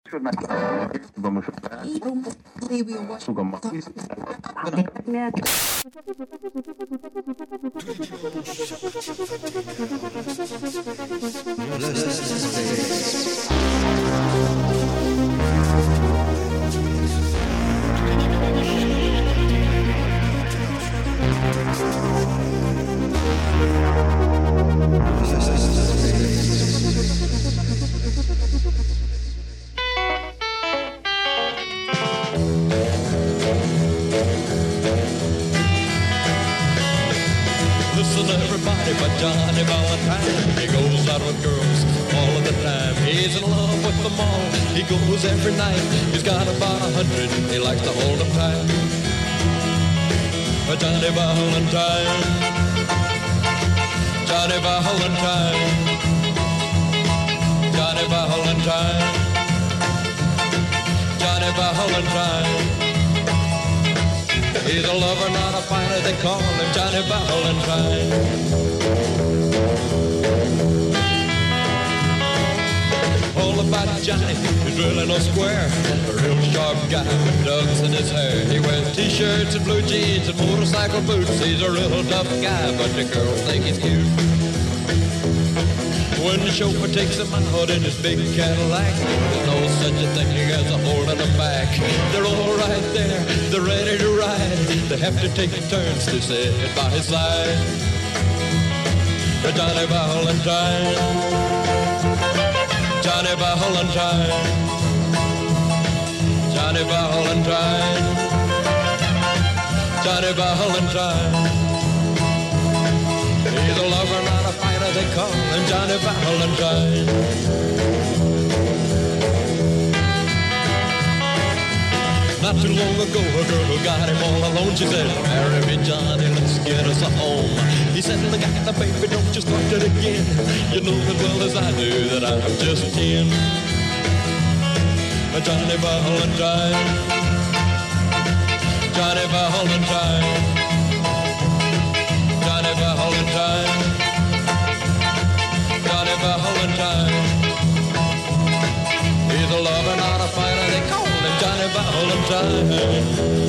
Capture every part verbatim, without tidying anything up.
Listen everybody but Johnny Valentine. He goes out with girls all of the time. He's in love with them all. He goes every night. He's got about a hundred. He likes to hold them tight. Johnny Valentine. Johnny Valentine. Johnny Valentine. Johnny Valentine. He's a lover, not a fighter, they call him Johnny Valentine. All about Johnny, he's really no square. A real sharp guy with dugs in his hair. He wears t-shirts and blue jeans and motorcycle boots. He's a real tough guy, but the girls think he's cute. When the chauffeur takes him out in his big Cadillac, there's no such a thing as a hole in the back. They're all right there, they're ready to ride. They have to take turns to sit by his side. Johnny Valentine, Johnny Valentine, Johnny Valentine, Johnny Valentine. He's a lover, not a fighter, they call him Johnny Valentine. Not too long ago, a girl got him all alone. She said, marry me, Johnny, let's get us a home. He said, look at the baby, don't you start it again. You know as well as I do that I'm just ten. Johnny Valentine, Johnny Valentine, Johnny Valentine, Johnny Valentine. He's a lover, not a fighter, they call him Johnny Valentine.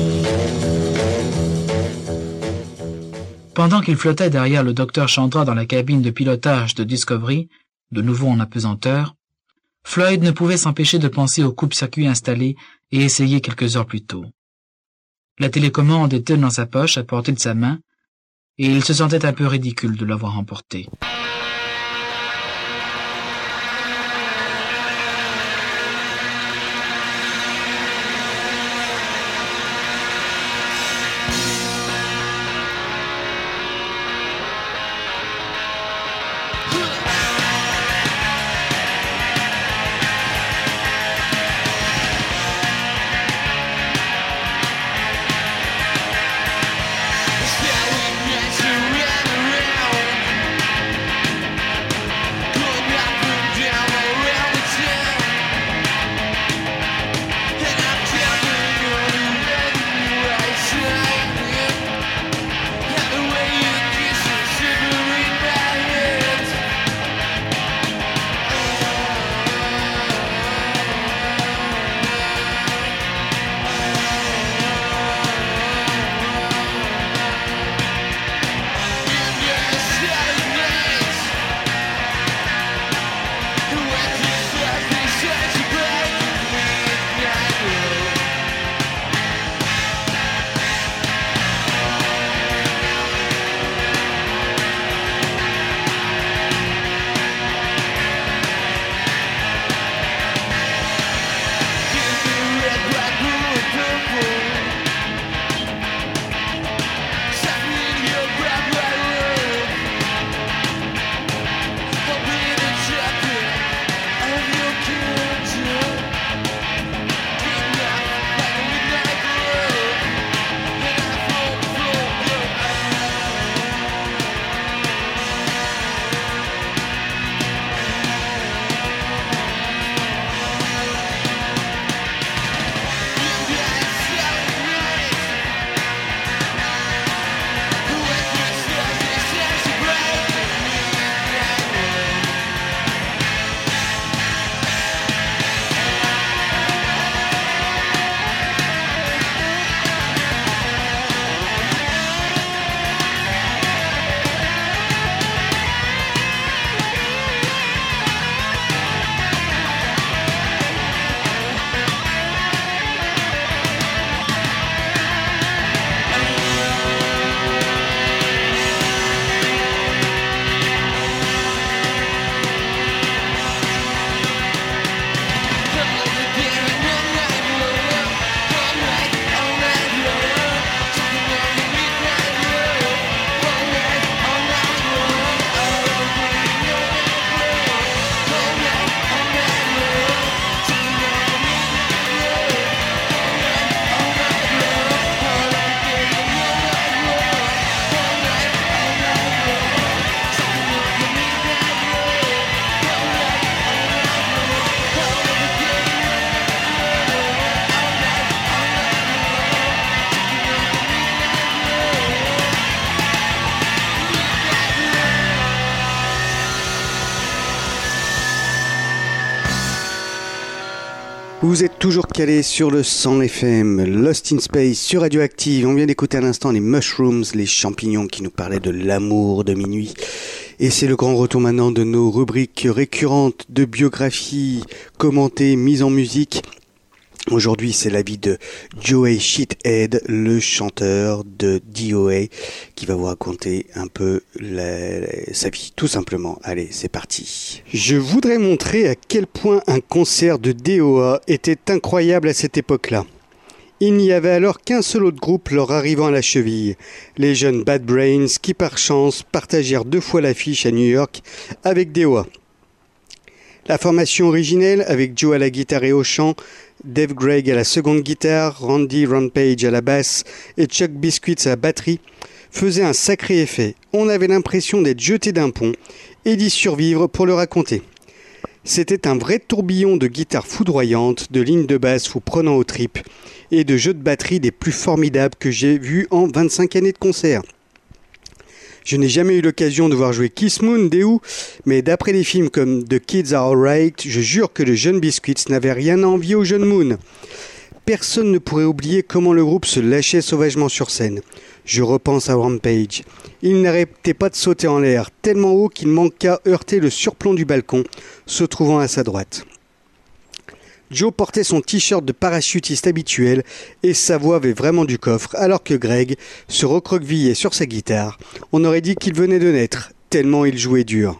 Pendant qu'il flottait derrière le docteur Chandra dans la cabine de pilotage de Discovery, de nouveau en apesanteur, Floyd ne pouvait s'empêcher de penser au coupe-circuit installé et essayé quelques heures plus tôt. La télécommande était dans sa poche à portée de sa main, et il se sentait un peu ridicule de l'avoir emportée. Vous êtes toujours calés sur le cent F M, Lost in Space sur Radioactive. On vient d'écouter à l'instant les Mushrooms, les champignons qui nous parlaient de l'amour de minuit. Et c'est le grand retour maintenant de nos rubriques récurrentes de biographie commentées, mises en musique. Aujourd'hui, c'est l'avis de Joey Shithead, le chanteur de D O A, qui va vous raconter un peu la, sa vie, tout simplement. Allez, c'est parti. Je voudrais montrer à quel point un concert de D O A était incroyable à cette époque-là. Il n'y avait alors qu'un seul autre groupe leur arrivant à la cheville, les jeunes Bad Brains qui par chance partagèrent deux fois l'affiche à New York avec D O A. La formation originelle, avec Joe à la guitare et au chant, Dave Gregg à la seconde guitare, Randy Rampage à la basse et Chuck Biscuits à la batterie, faisait un sacré effet. On avait l'impression d'être jeté d'un pont et d'y survivre pour le raconter. C'était un vrai tourbillon de guitares foudroyantes, de lignes de basse vous prenant aux tripes et de jeux de batterie des plus formidables que j'ai vus en vingt-cinq années de concert. Je n'ai jamais eu l'occasion de voir jouer Kiss Moon, des Who, mais d'après des films comme The Kids Are Alright, je jure que le jeune Biscuits n'avait rien à envier au jeune Moon. Personne ne pourrait oublier comment le groupe se lâchait sauvagement sur scène. Je repense à Rampage. Il n'arrêtait pas de sauter en l'air, tellement haut qu'il manqua heurter le surplomb du balcon, se trouvant à sa droite. Joe portait son t-shirt de parachutiste habituel et sa voix avait vraiment du coffre, alors que Greg se recroquevillait sur sa guitare. On aurait dit qu'il venait de naître, tellement il jouait dur.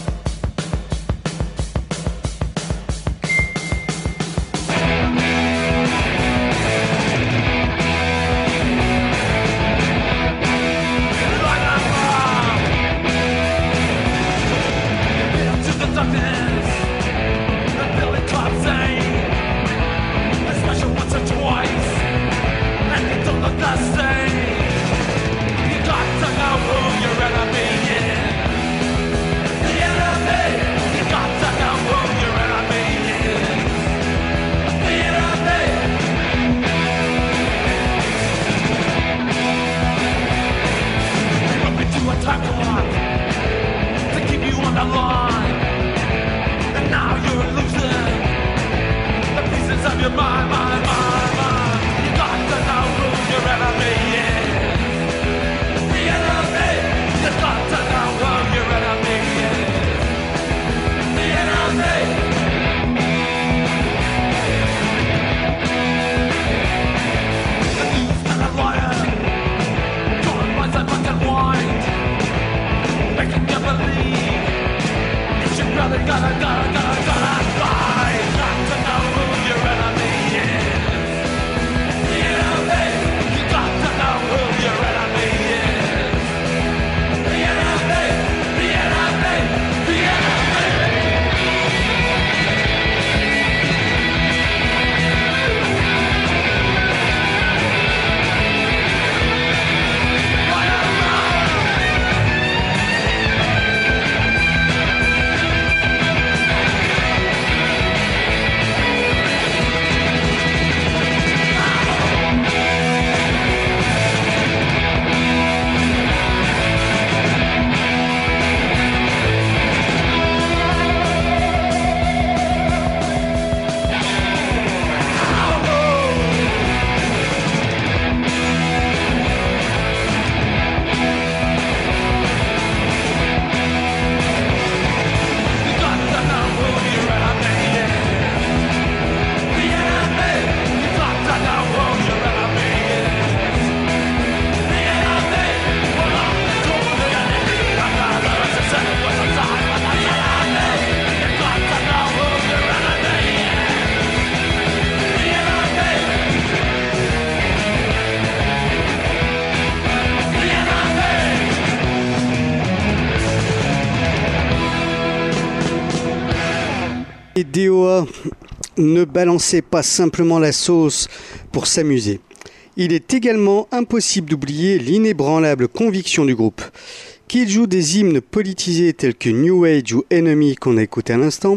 D O A ne balançait pas simplement la sauce pour s'amuser. Il est également impossible d'oublier l'inébranlable conviction du groupe. Qu'il joue des hymnes politisés tels que New Age ou Enemy qu'on a écouté à l'instant,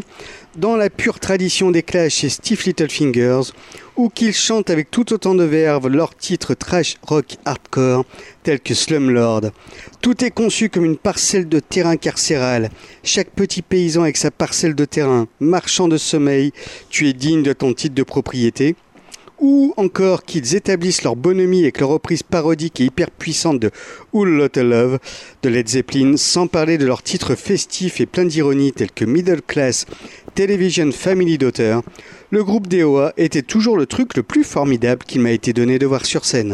dans la pure tradition des Clash chez Steve Littlefingers, ou qu'ils chantent avec tout autant de verve leurs titres trash rock hardcore tels que Slumlord. Tout est conçu comme une parcelle de terrain carcéral. Chaque petit paysan avec sa parcelle de terrain, marchand de sommeil, tu es digne de ton titre de propriété. Ou encore qu'ils établissent leur bonhomie avec leur reprise parodique et hyper puissante de Whole Lotta Love de Led Zeppelin, sans parler de leurs titres festifs et pleins d'ironie tels que Middle Class, Television Family Daughter. Le groupe D O A était toujours le truc le plus formidable qu'il m'a été donné de voir sur scène.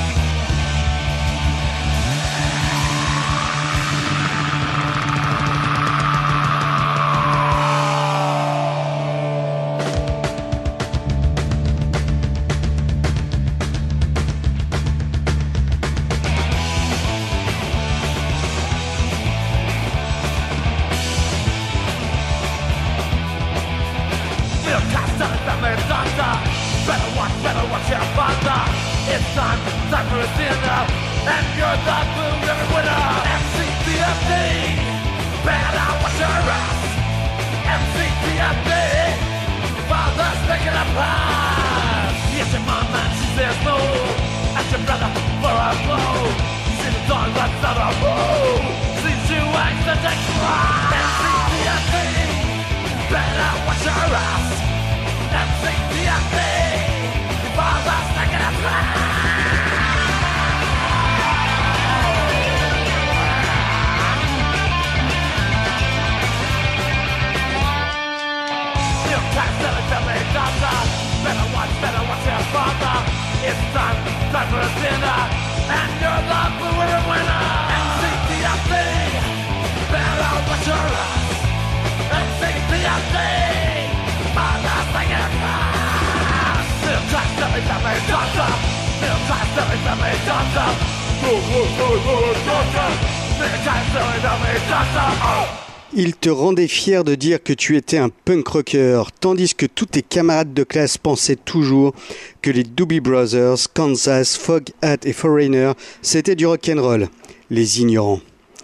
Il te rendait fier de dire que tu étais un punk rocker, tandis que tous tes camarades de classe pensaient toujours que les Doobie Brothers, Kansas, Foghat et Foreigner, c'était du rock'n'roll. Les ignorants.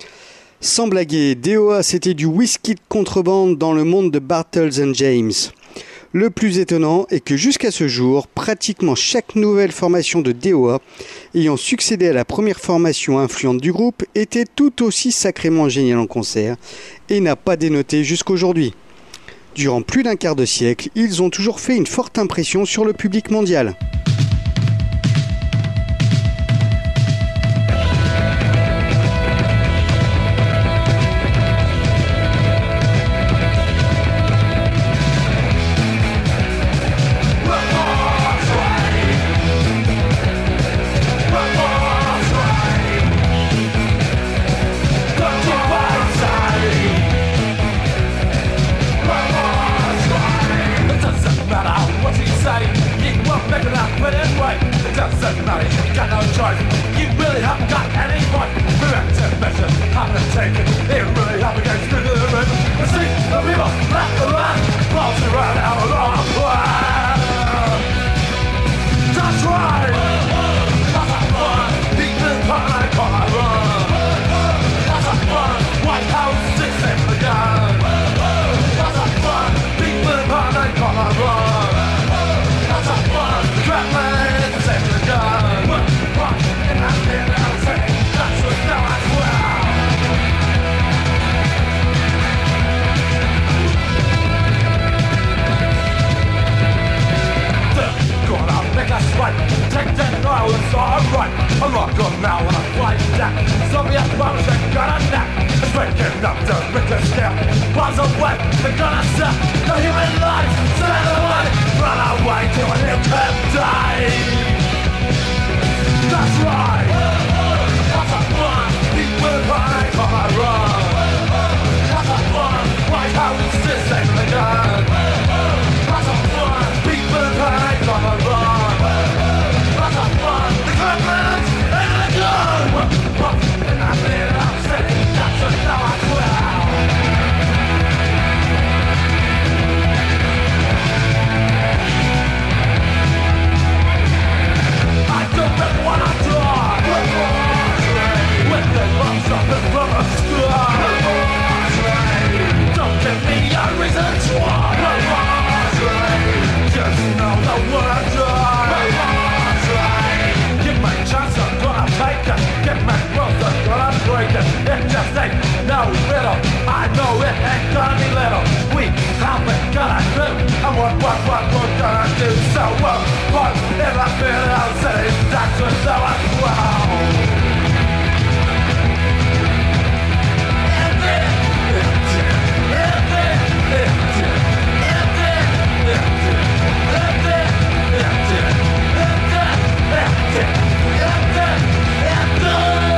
Sans blaguer, D O A c'était du whisky de contrebande dans le monde de Bartles and James. Le plus étonnant est que jusqu'à ce jour, pratiquement chaque nouvelle formation de D O A ayant succédé à la première formation influente du groupe était tout aussi sacrément géniale en concert et n'a pas dénoté jusqu'aujourd'hui. Durant plus d'un quart de siècle, ils ont toujours fait une forte impression sur le public mondial. What he say, he won't make it up. what we're gonna do. So we'll put in the middle city, that's what so as well. Empty, empty, empty, empty, empty, empty, empty, empty, empty, empty, empty, empty.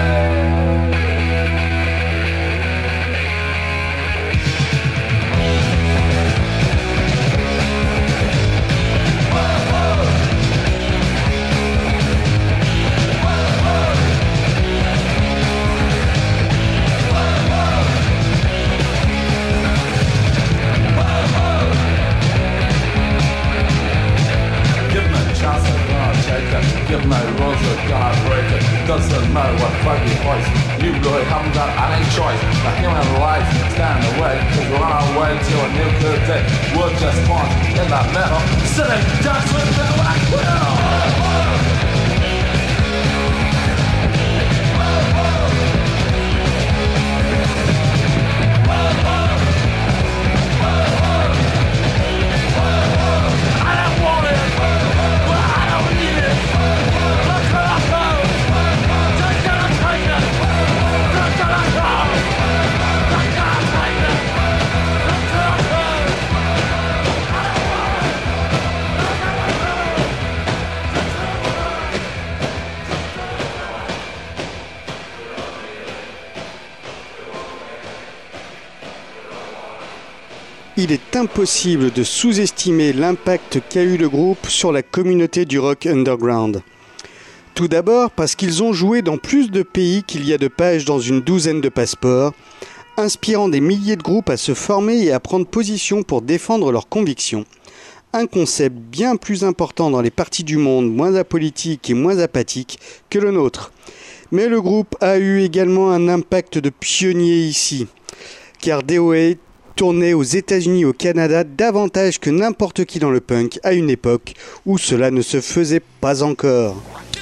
Give no rules of God breaker. Doesn't know what foggy voice. You really haven't got any choice. The human life stand away. Cause we're on our way to a new good day. We're just born in the middle. Sitting down with the black will. Il est impossible de sous-estimer l'impact qu'a eu le groupe sur la communauté du rock underground. Tout d'abord parce qu'ils ont joué dans plus de pays qu'il y a de pages dans une douzaine de passeports, inspirant des milliers de groupes à se former et à prendre position pour défendre leurs convictions. Un concept bien plus important dans les parties du monde moins apolitiques et moins apathiques que le nôtre. Mais le groupe a eu également un impact de pionnier ici, car D O A tournait aux États-Unis et au Canada davantage que n'importe qui dans le punk à une époque où cela ne se faisait pas encore.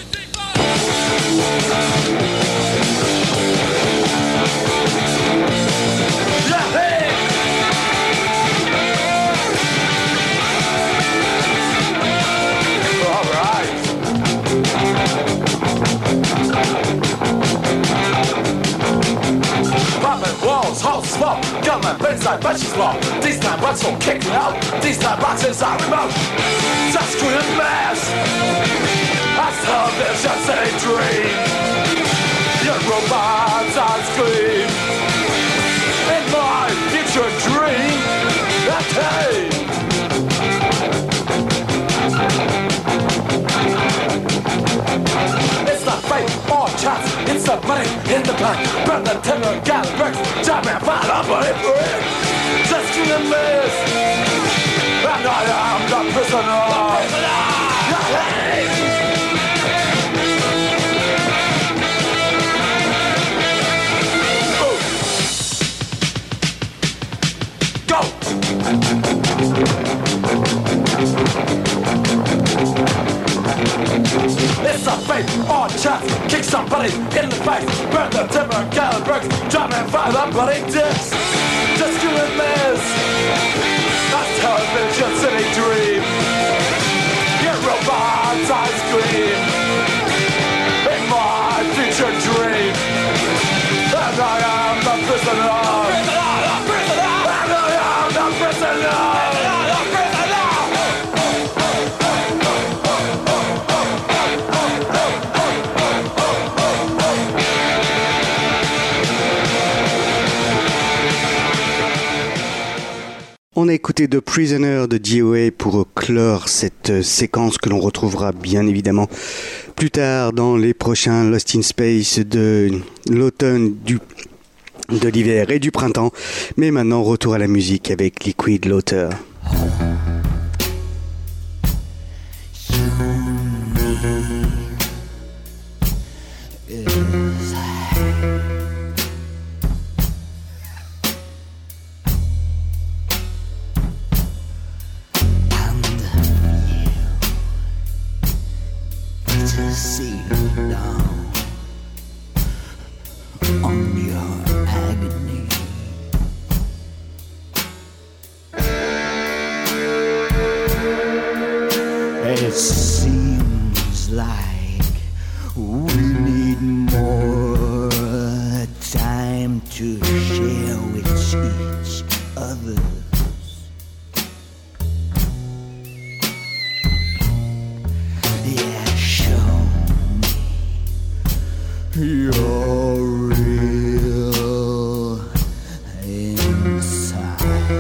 Gunman, bedside, batches law. These time rats will kick me out. These time boxes are remote. Just couldn't mess. I saw this just a dream. Your robots on screen. In my future dream. That's hey. It's not fate or chance. It's the money in the bank. Burn the timber, gallon bricks. Job and find up on it for it. Just to the miss. And I am the prisoner. The prisoner. Go. It's a fate or chance. Kick somebody in the face. Burn the timber, gallon bricks. Drop and fire the bloody dicks. Just couldn't miss. That's television city dream. Your robots I scream. In my future dream. And I am the prisoner. Prisoner, prisoner. And I am the prisoner. On a écouté The Prisoner de D O A pour clore cette séquence que l'on retrouvera bien évidemment plus tard dans les prochains Lost in Space de l'automne, du, de l'hiver et du printemps. Mais maintenant, retour à la musique avec Liquid Laughter. See down on your agony. It seems like we need more time to share with each other. Yeah, show me you're real inside.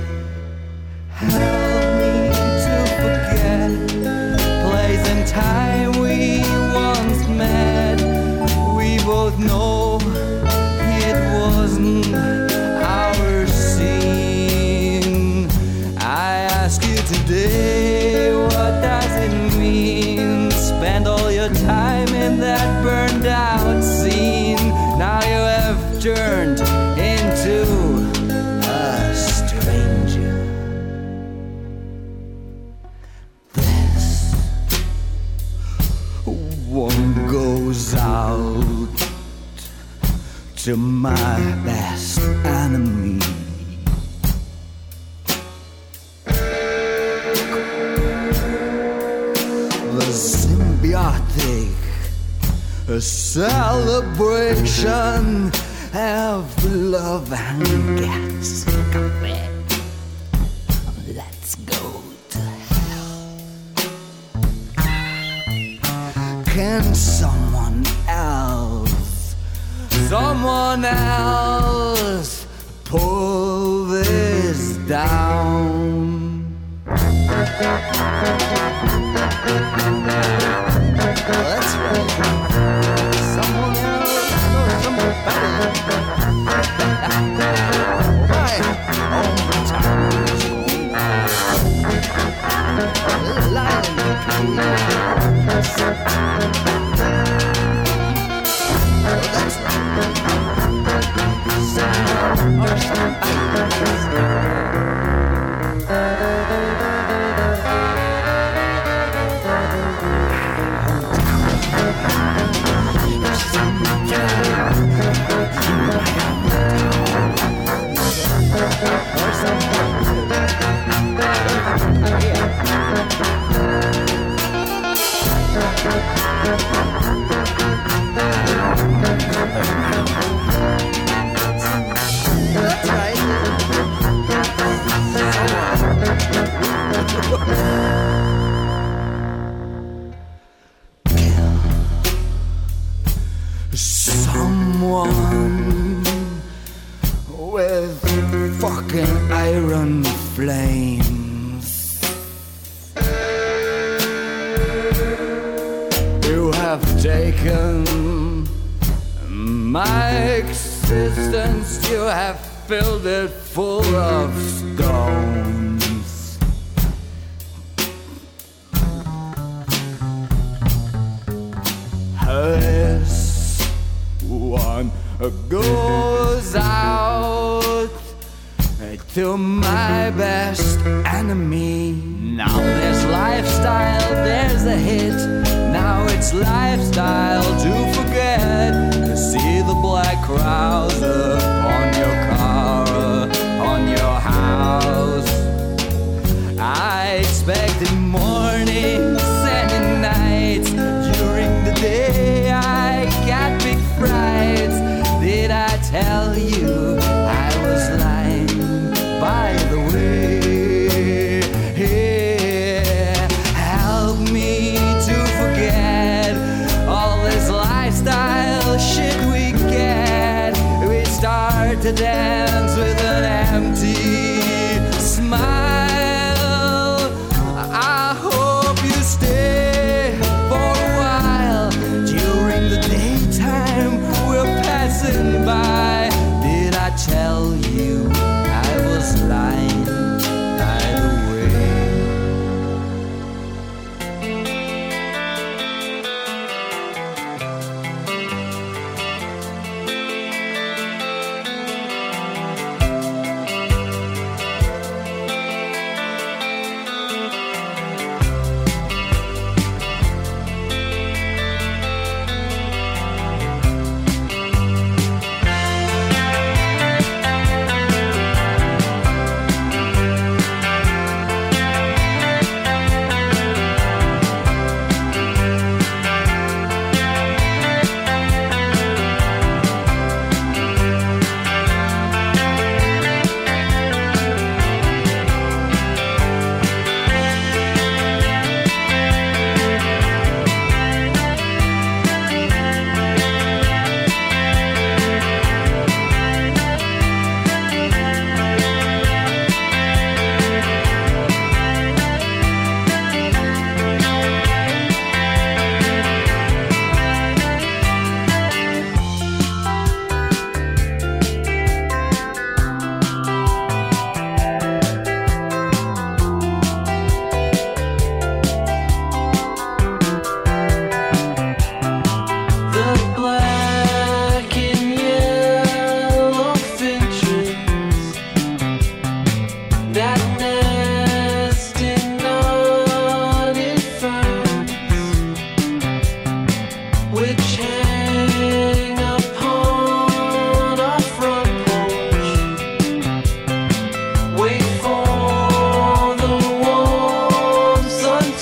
Help me to forget place and time we once met. We both know it wasn't our scene. I ask you today, what does it mean? Spend all your time in that burned out scene. Now you have turned into a stranger. This one goes out to my best enemy. The symbiotic celebration of love and gas. Let's go to hell. Can someone else, someone else pull this down? That's right. Someone else knows something better. Right. All the time is going. Lying to me. Oh, that's right. Someone or that's right. Someone with fucking iron flames. You have taken my existence, you have filled it full of stones. This one goes out to my best enemy. Now there's lifestyle, there's a hit. Now it's lifestyle to forget. To see the black crowds upon your car, on your house. I expected mornings and nights. During the day I got big frights. Did I tell you I was lying? By the way, help me to forget all this life.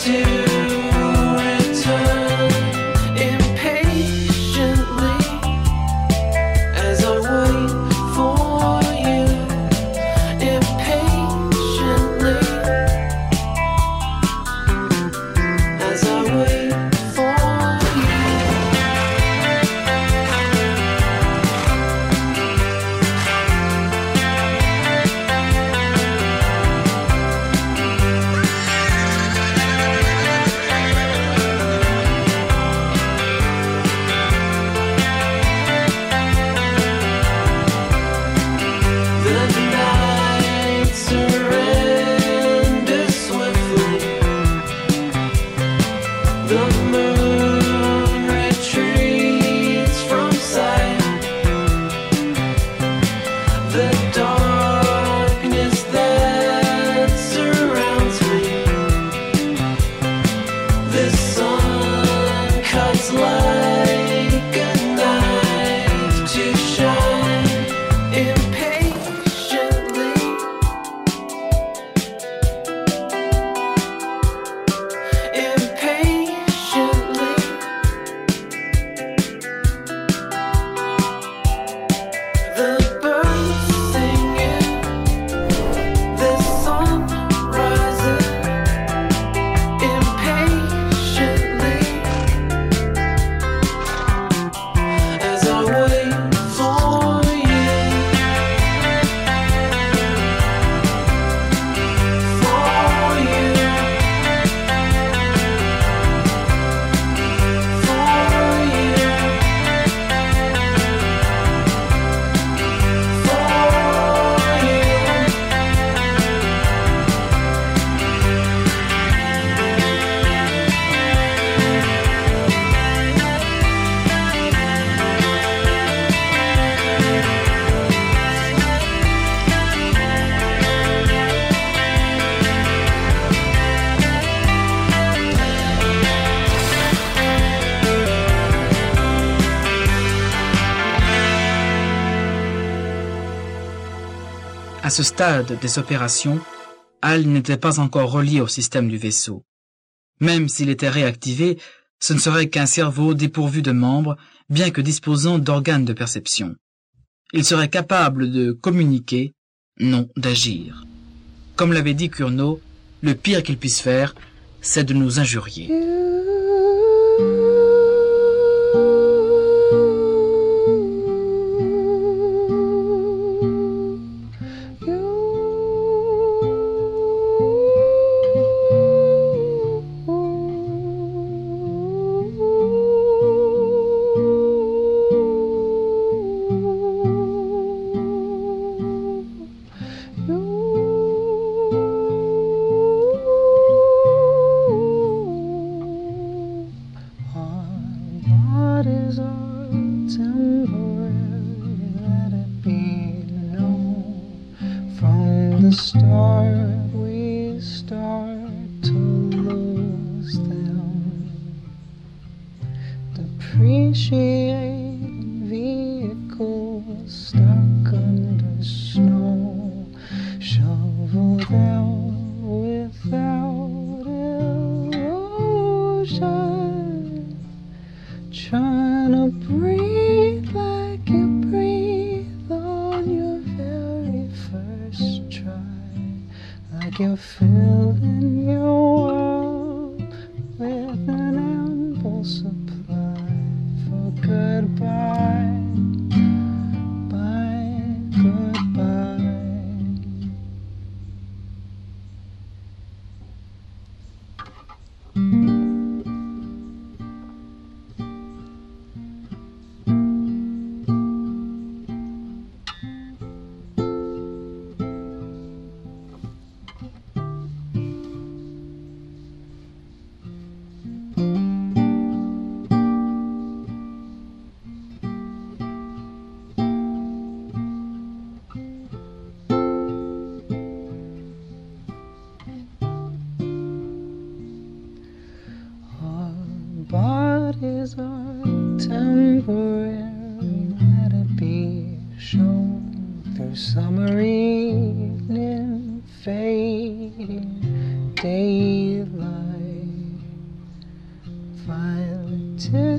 À ce stade des opérations, Hal n'était pas encore relié au système du vaisseau. Même s'il était réactivé, ce ne serait qu'un cerveau dépourvu de membres, bien que disposant d'organes de perception. Il serait capable de communiquer, non d'agir. Comme l'avait dit Curnow, le pire qu'il puisse faire, c'est de nous injurier. bodies are temporary, let it be shown through summer evening, fading daylight.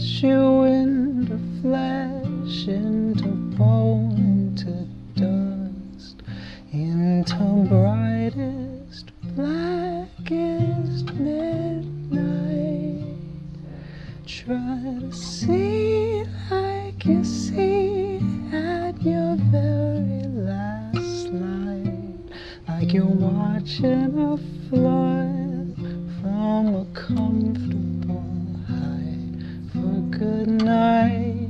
crush you into flesh, into bone, into dust, into brightest, blackest midnight. Try to see like you see at your very last light, like you're watching a flood from a comfortable height. For good night,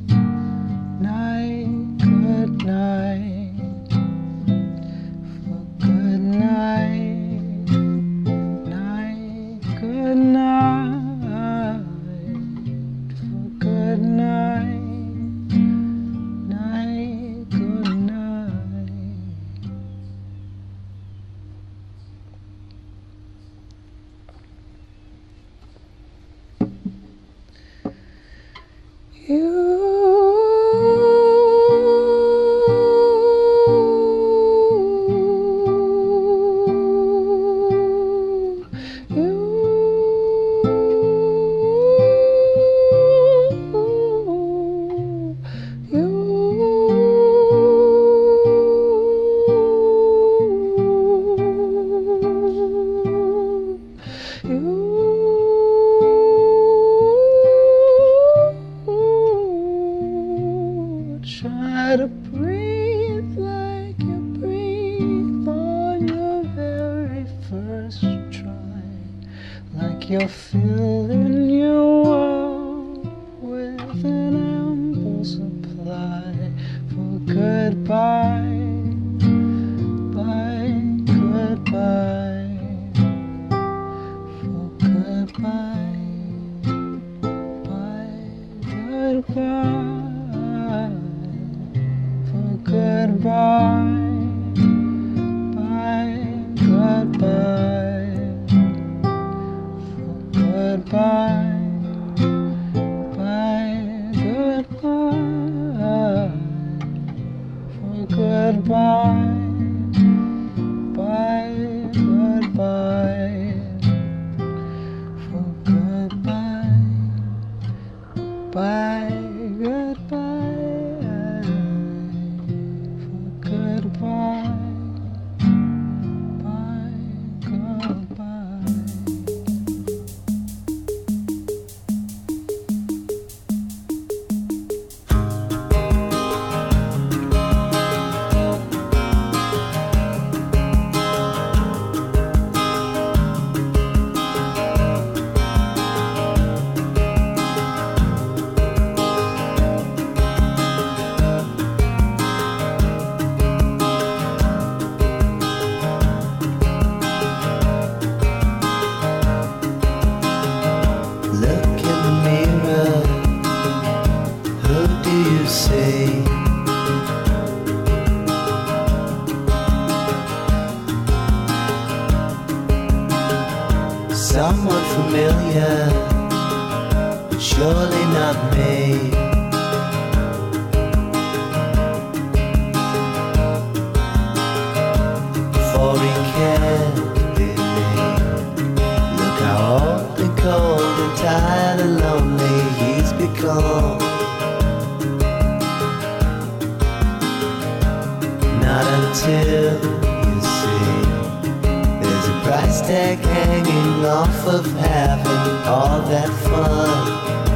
night, good night. For good night, night, good night. For good night, night, good night. Try to breathe like you breathe on your very first try, like you're filling your world with an ample supply. For goodbye, bye, goodbye. For goodbye, bye, goodbye. Goodbye, bye, goodbye. For goodbye, bye, goodbye. For goodbye, bye, goodbye. For goodbye, bye, goodbye. Goodbye, bye, goodbye. Someone familiar, but surely not me. For he can't be me. Look how old and cold and tired and lonely he's become. Not until you see there's a price tag hanging off of having all that fun.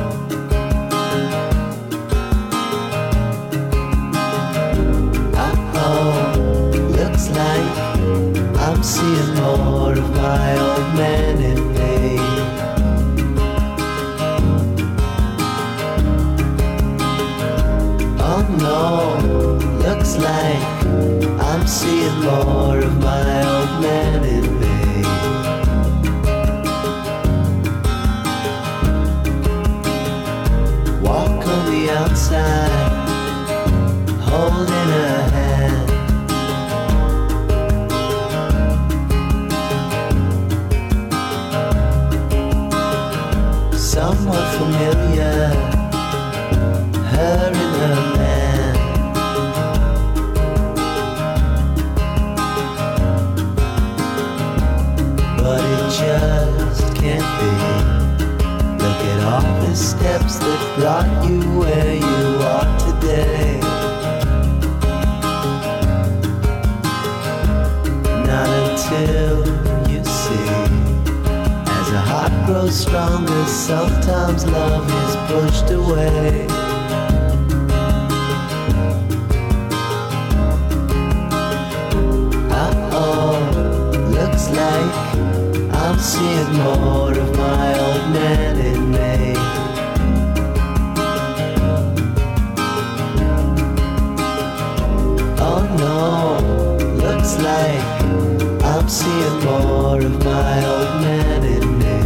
Uh-oh, looks like I'm seeing more of my old man in me. Oh no, looks like I'm seeing more of my old man in me. Walk on the outside, holding her hand. Somewhat familiar, her and her man. But it just can't be. Look at all the steps that brought you where you are today. Not until you see, as a heart grows stronger, sometimes love is pushed away. Looks like I'm seeing more of my old man in me. Oh no, looks like I'm seeing more of my old man in me.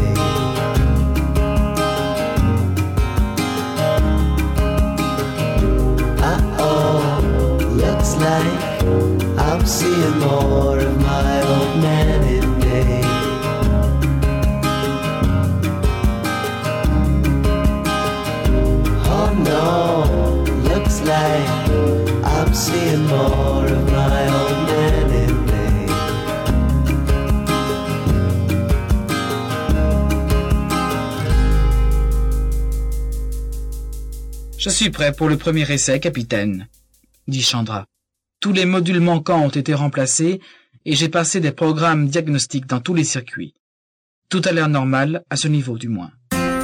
Uh-oh, looks like I'm seeing more of my old man in me. Oh no, looks like I'm seeing more of my old man in me. Je suis prêt pour le premier essai, capitaine, dit Chandra. Tous les modules manquants ont été remplacés et j'ai passé des programmes diagnostiques dans tous les circuits. Tout a l'air normal, à ce niveau du moins.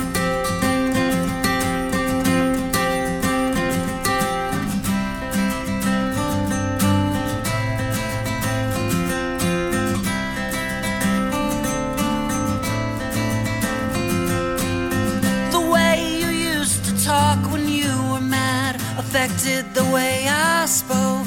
The way you used to talk when you were mad affected the way I spoke.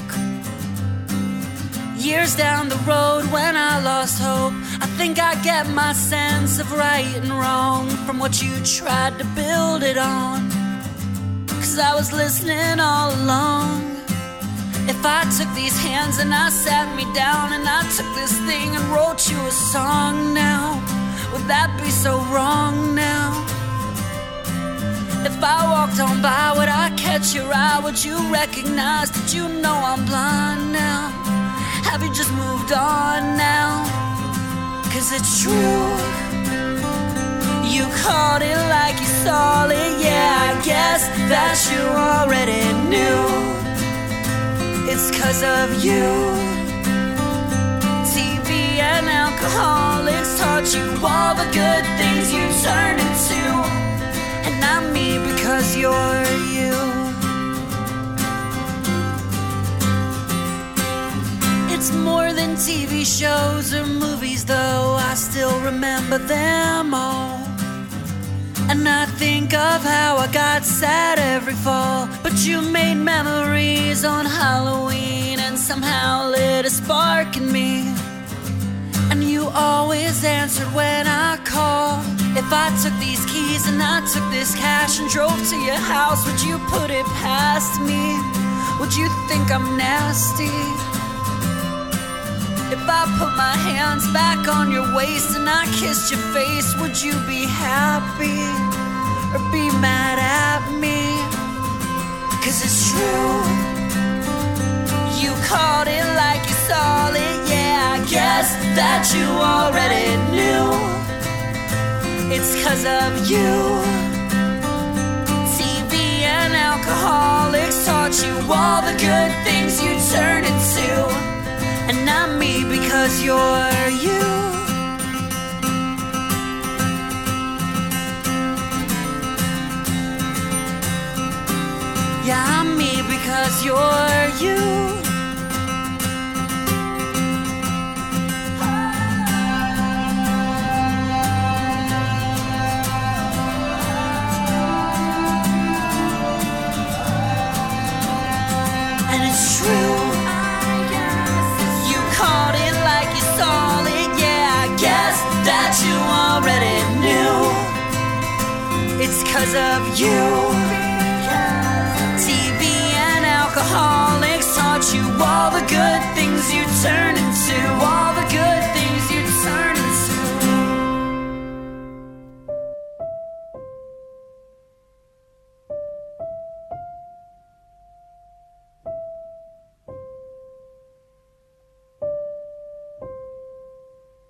Years down the road when I lost hope, I think I get my sense of right and wrong from what you tried to build it on. Cause I was listening all along. If I took these hands and I sat me down and I took this thing and wrote you a song now, would that be so wrong now? If I walked on by, would I catch your eye? Would you recognize? Did you know I'm blind now? Have you just moved on now? Cause it's true, you called it like you saw it. Yeah, I guess that you already knew. It's cause of you. T V and alcoholics taught you all the good things you turned into. And not me because you're you. It's more than T V shows or movies though, I still remember them all. And I think of how I got sad every fall, but you made memories on Halloween and somehow lit a spark in me. And you always answered when I called. If I took these keys and I took this cash and drove to your house, would you put it past me? Would you think I'm nasty? If I put my hands back on your waist and I kissed your face, would you be happy or be mad at me? Cause it's true, you called it like you saw it. Yeah, I guess that you already knew. It's cause of you. T V and alcoholics taught you all the good things you turned into. And not me because you're you. Yeah, I'm me because you're you. And it's true, that you already knew. It's cause of you. T V and alcoholics taught you all the good things you turn into. All the good things you turn into.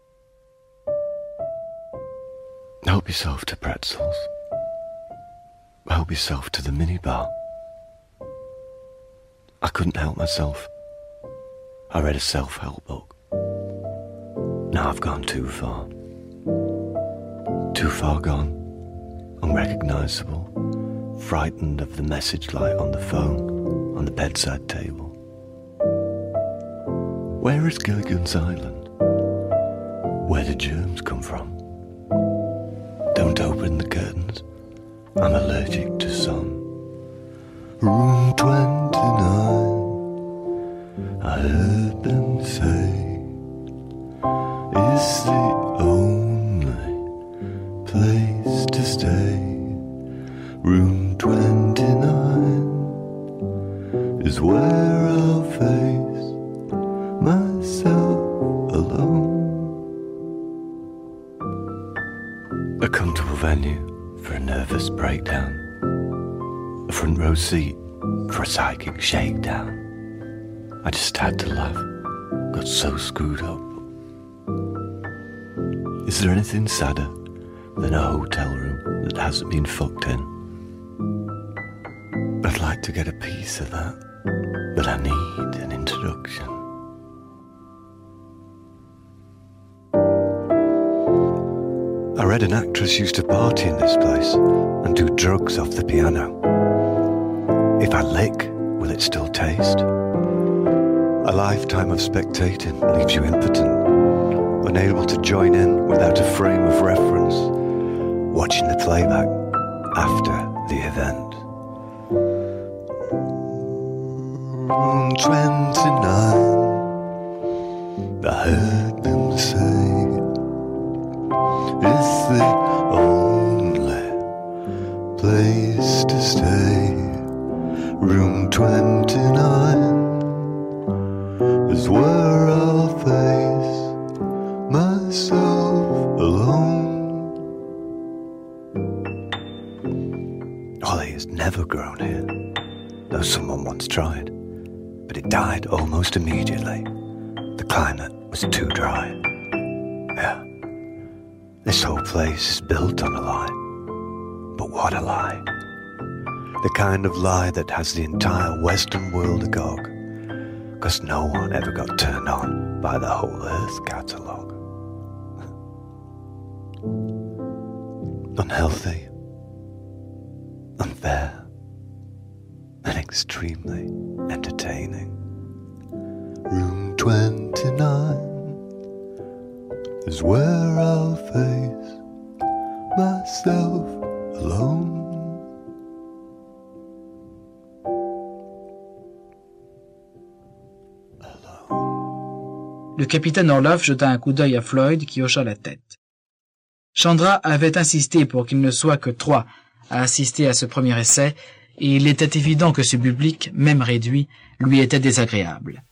Help yourself to pretzels. help yourself to the minibar. I couldn't help myself. I read a self-help book. Now I've gone too far. Too far gone, unrecognisable, frightened of the message light on the phone, on the bedside table. Where is Gilligan's Island? Where do germs come from? Don't open the curtains, I'm allergic to sun. Room twenty-nine, I heard them say, is the only place to stay. Room twenty-nine is where I'll face myself alone. A comfortable venue for a nervous breakdown. A front row seat for a psychic shakedown. I just had to laugh, got so screwed up. Is there anything sadder than a hotel room that hasn't been fucked in? I'd like to get a piece of that, but I need an introduction. I read an actress used to party in this place and do drugs off the piano. If I lick, will it still taste? A lifetime of spectating leaves you impotent, unable to join in without a frame of reference, watching the playback after the event. Room twenty-nine, I heard them say, it's the only place to stay. Room twenty-nine is where I'll face myself alone. Holly has never grown here, though someone once tried, but it died almost immediately. The climate was too dry. Yeah. This whole place is built on a lie. But what a lie. The kind of lie that has the entire Western world agog. Because no one ever got turned on by the whole Earth catalogue. Unhealthy, unfair, and extremely entertaining. Room twenty-nine is where I'll face myself alone. Le capitaine Orloff jeta un coup d'œil à Floyd qui hocha la tête. Chandra avait insisté pour qu'il ne soit que trois à assister à ce premier essai, et il était évident que ce public, même réduit, lui était désagréable.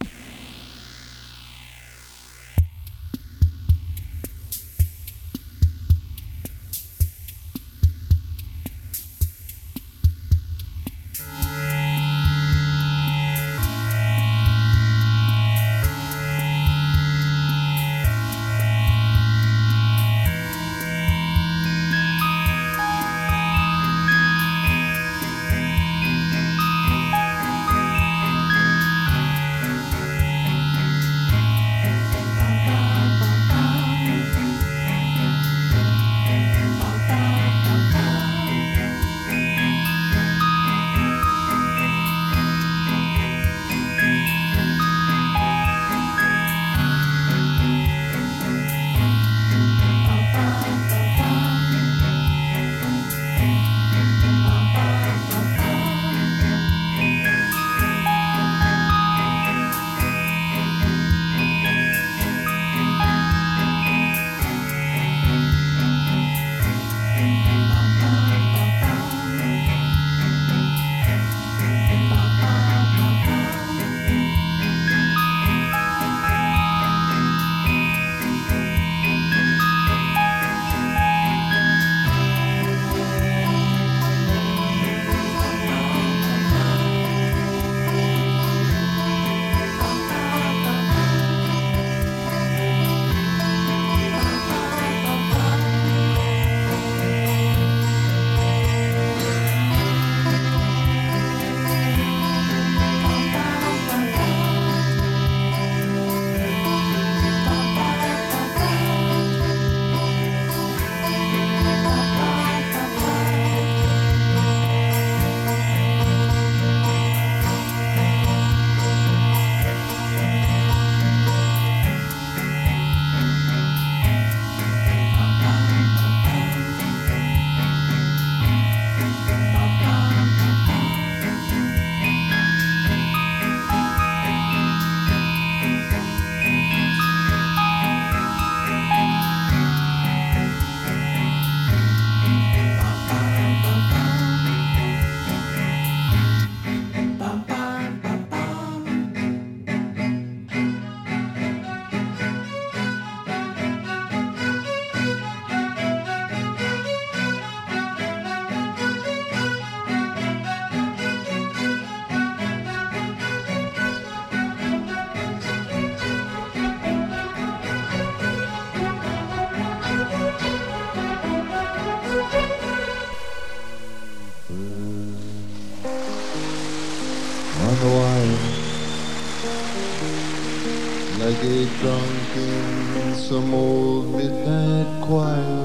like a drunk in some old midnight choir.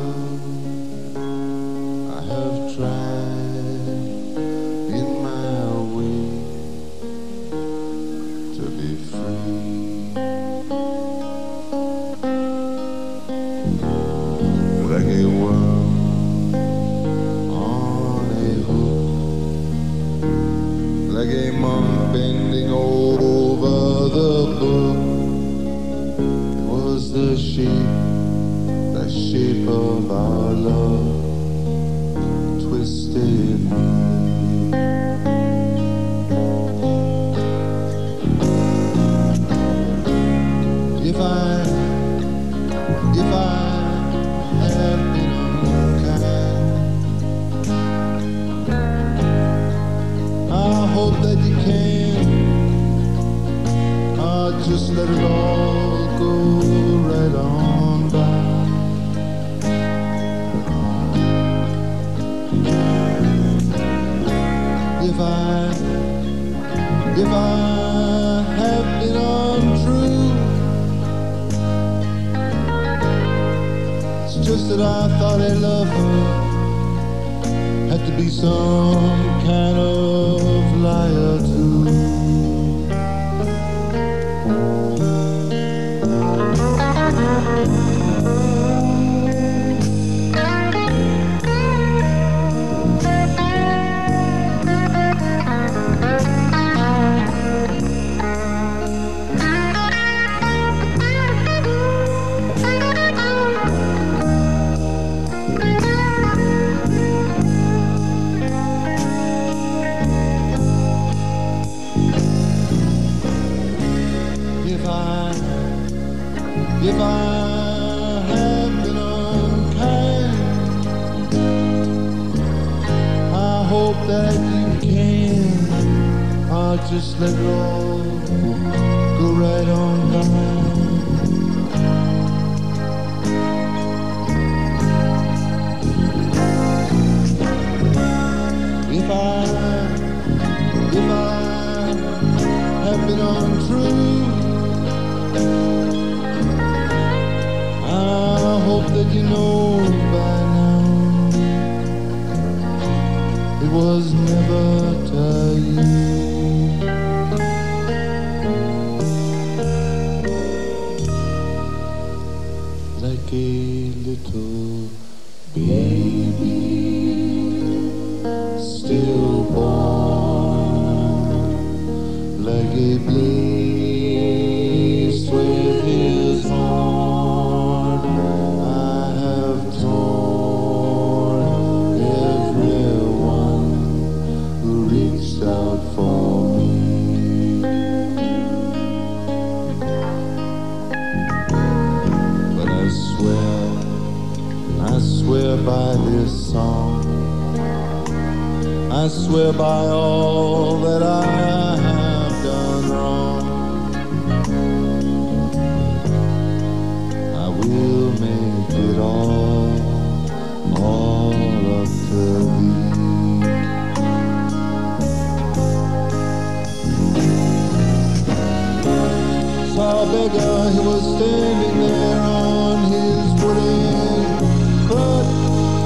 I have tried in my way to be free, like a worm on a hook, like a monk bending over the book. The shape, the shape of our love twisted me. If I, if I have been unkind, I hope that you can. I'll just let it all go right on by. If I, if I have been untrue, it's just that I thought a lover had to be some kind of liar too. If I have been unkind, I hope that you can. I'll just let it all go right on by. If I, if I have been untrue, I hope that you know by now it was never to you. Like a little baby still born, like a beast with his horn, I have torn everyone who reached out for me. But I swear, I swear by this song, I swear by all that I have done wrong, I will make it all, all up to thee. Saw a beggar, he was standing there on his wooden crutch.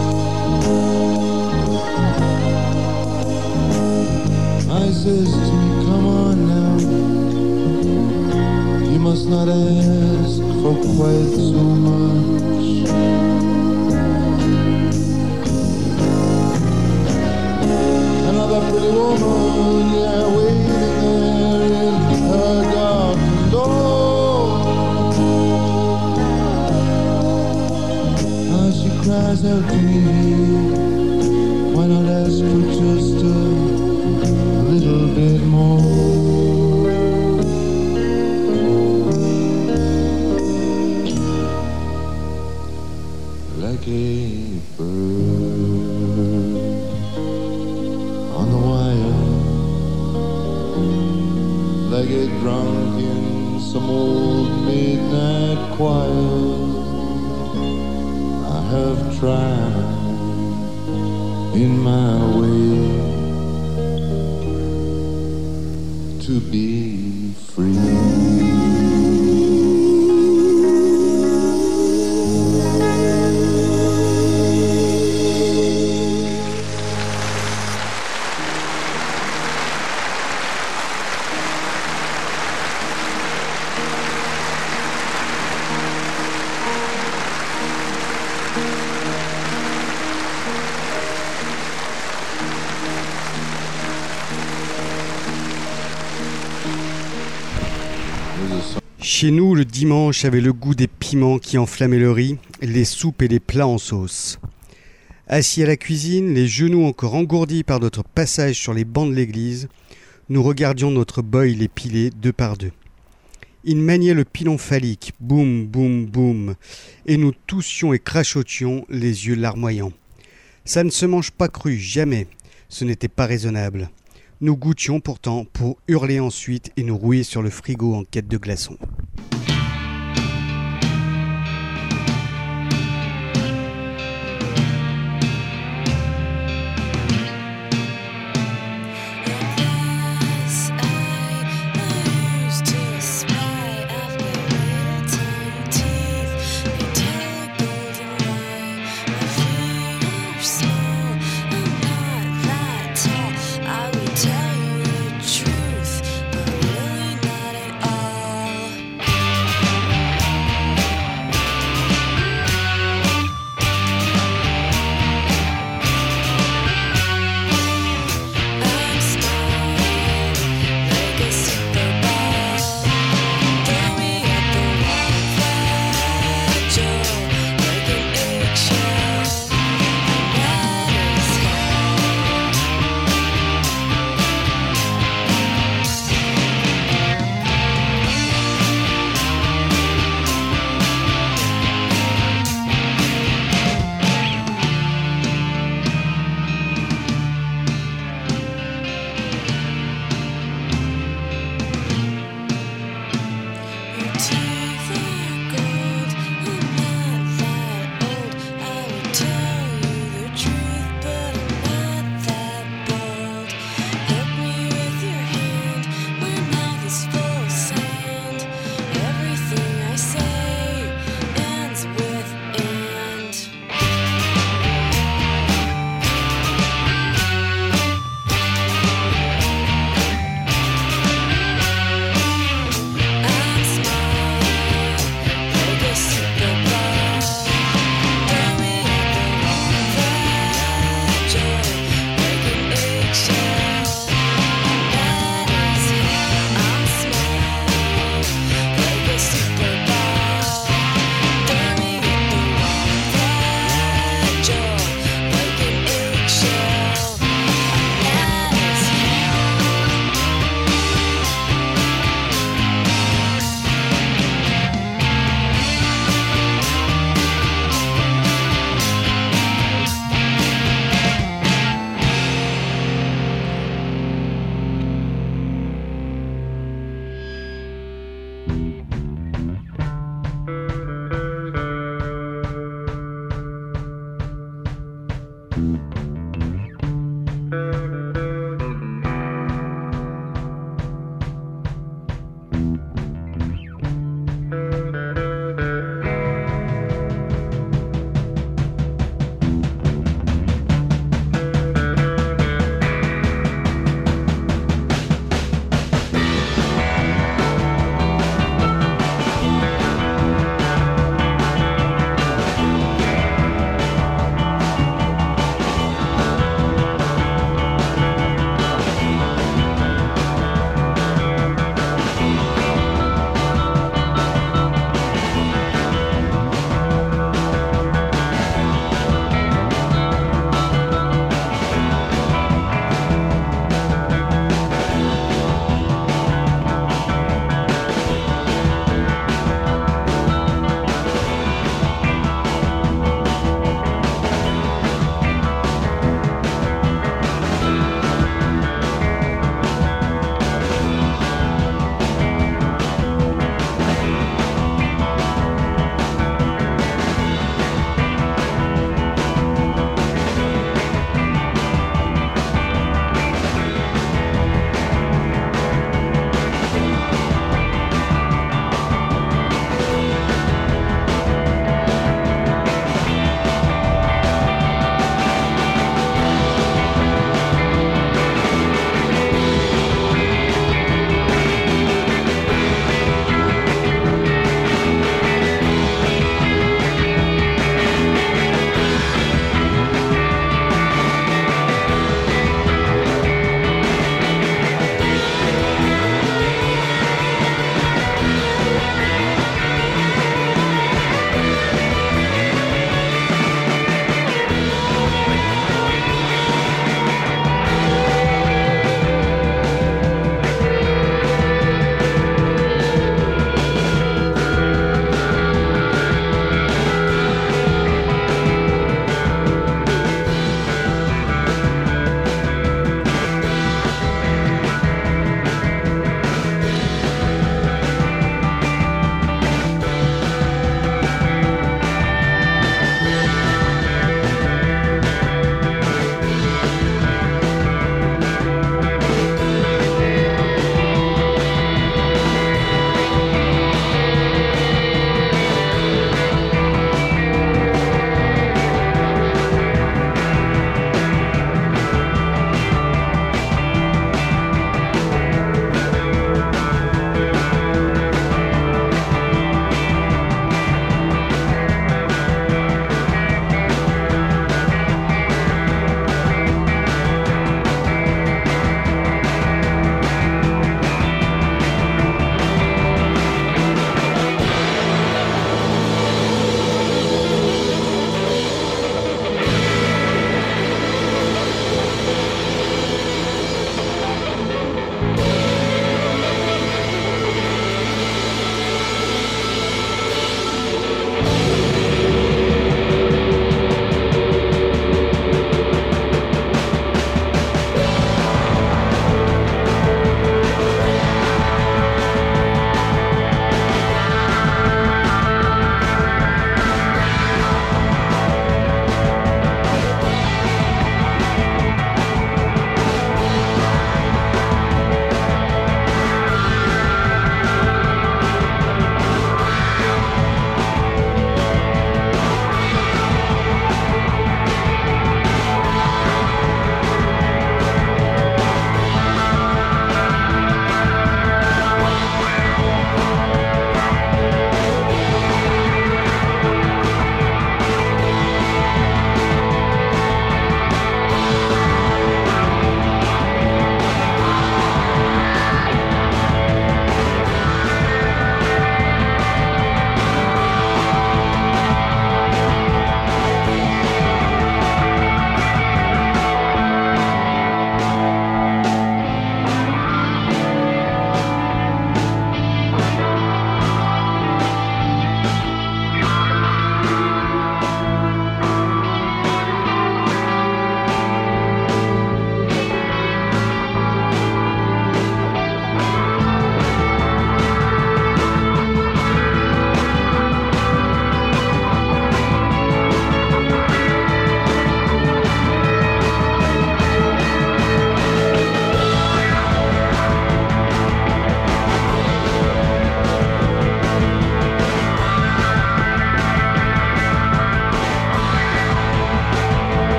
I says to me, come on now, you must not ask for quite so much. Another pretty woman, yeah, waiting there in her darkened door. How she cries out to me, why not ask for just a little bit more? Like a bird on the wire, like a drunk in some old midnight choir, I have tried in my way to be free. Chez nous, le dimanche avait le goût des piments qui enflammaient le riz, les soupes et les plats en sauce. Assis à la cuisine, les genoux encore engourdis par notre passage sur les bancs de l'église, nous regardions notre boy épiler deux par deux. Il maniait le pilon phallique, boum, boum, boum, et nous toussions et crachotions, les yeux larmoyants. Ça ne se mange pas cru, jamais. Ce n'était pas raisonnable. Nous goûtions pourtant pour hurler ensuite et nous rouiller sur le frigo en quête de glaçons.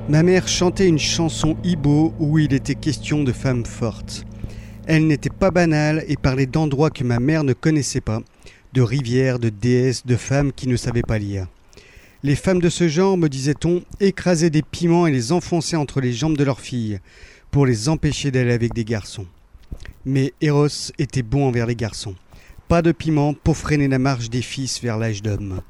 Ma mère chantait une chanson Igbo où il était question de femmes fortes. Elle n'était pas banale et parlait d'endroits que ma mère ne connaissait pas, de rivières, de déesses, de femmes qui ne savaient pas lire. Les femmes de ce genre, me disait-on, écrasaient des piments et les enfonçaient entre les jambes de leurs filles pour les empêcher d'aller avec des garçons. Mais Eros était bon envers les garçons. Pas de piment pour freiner la marche des fils vers l'âge d'homme.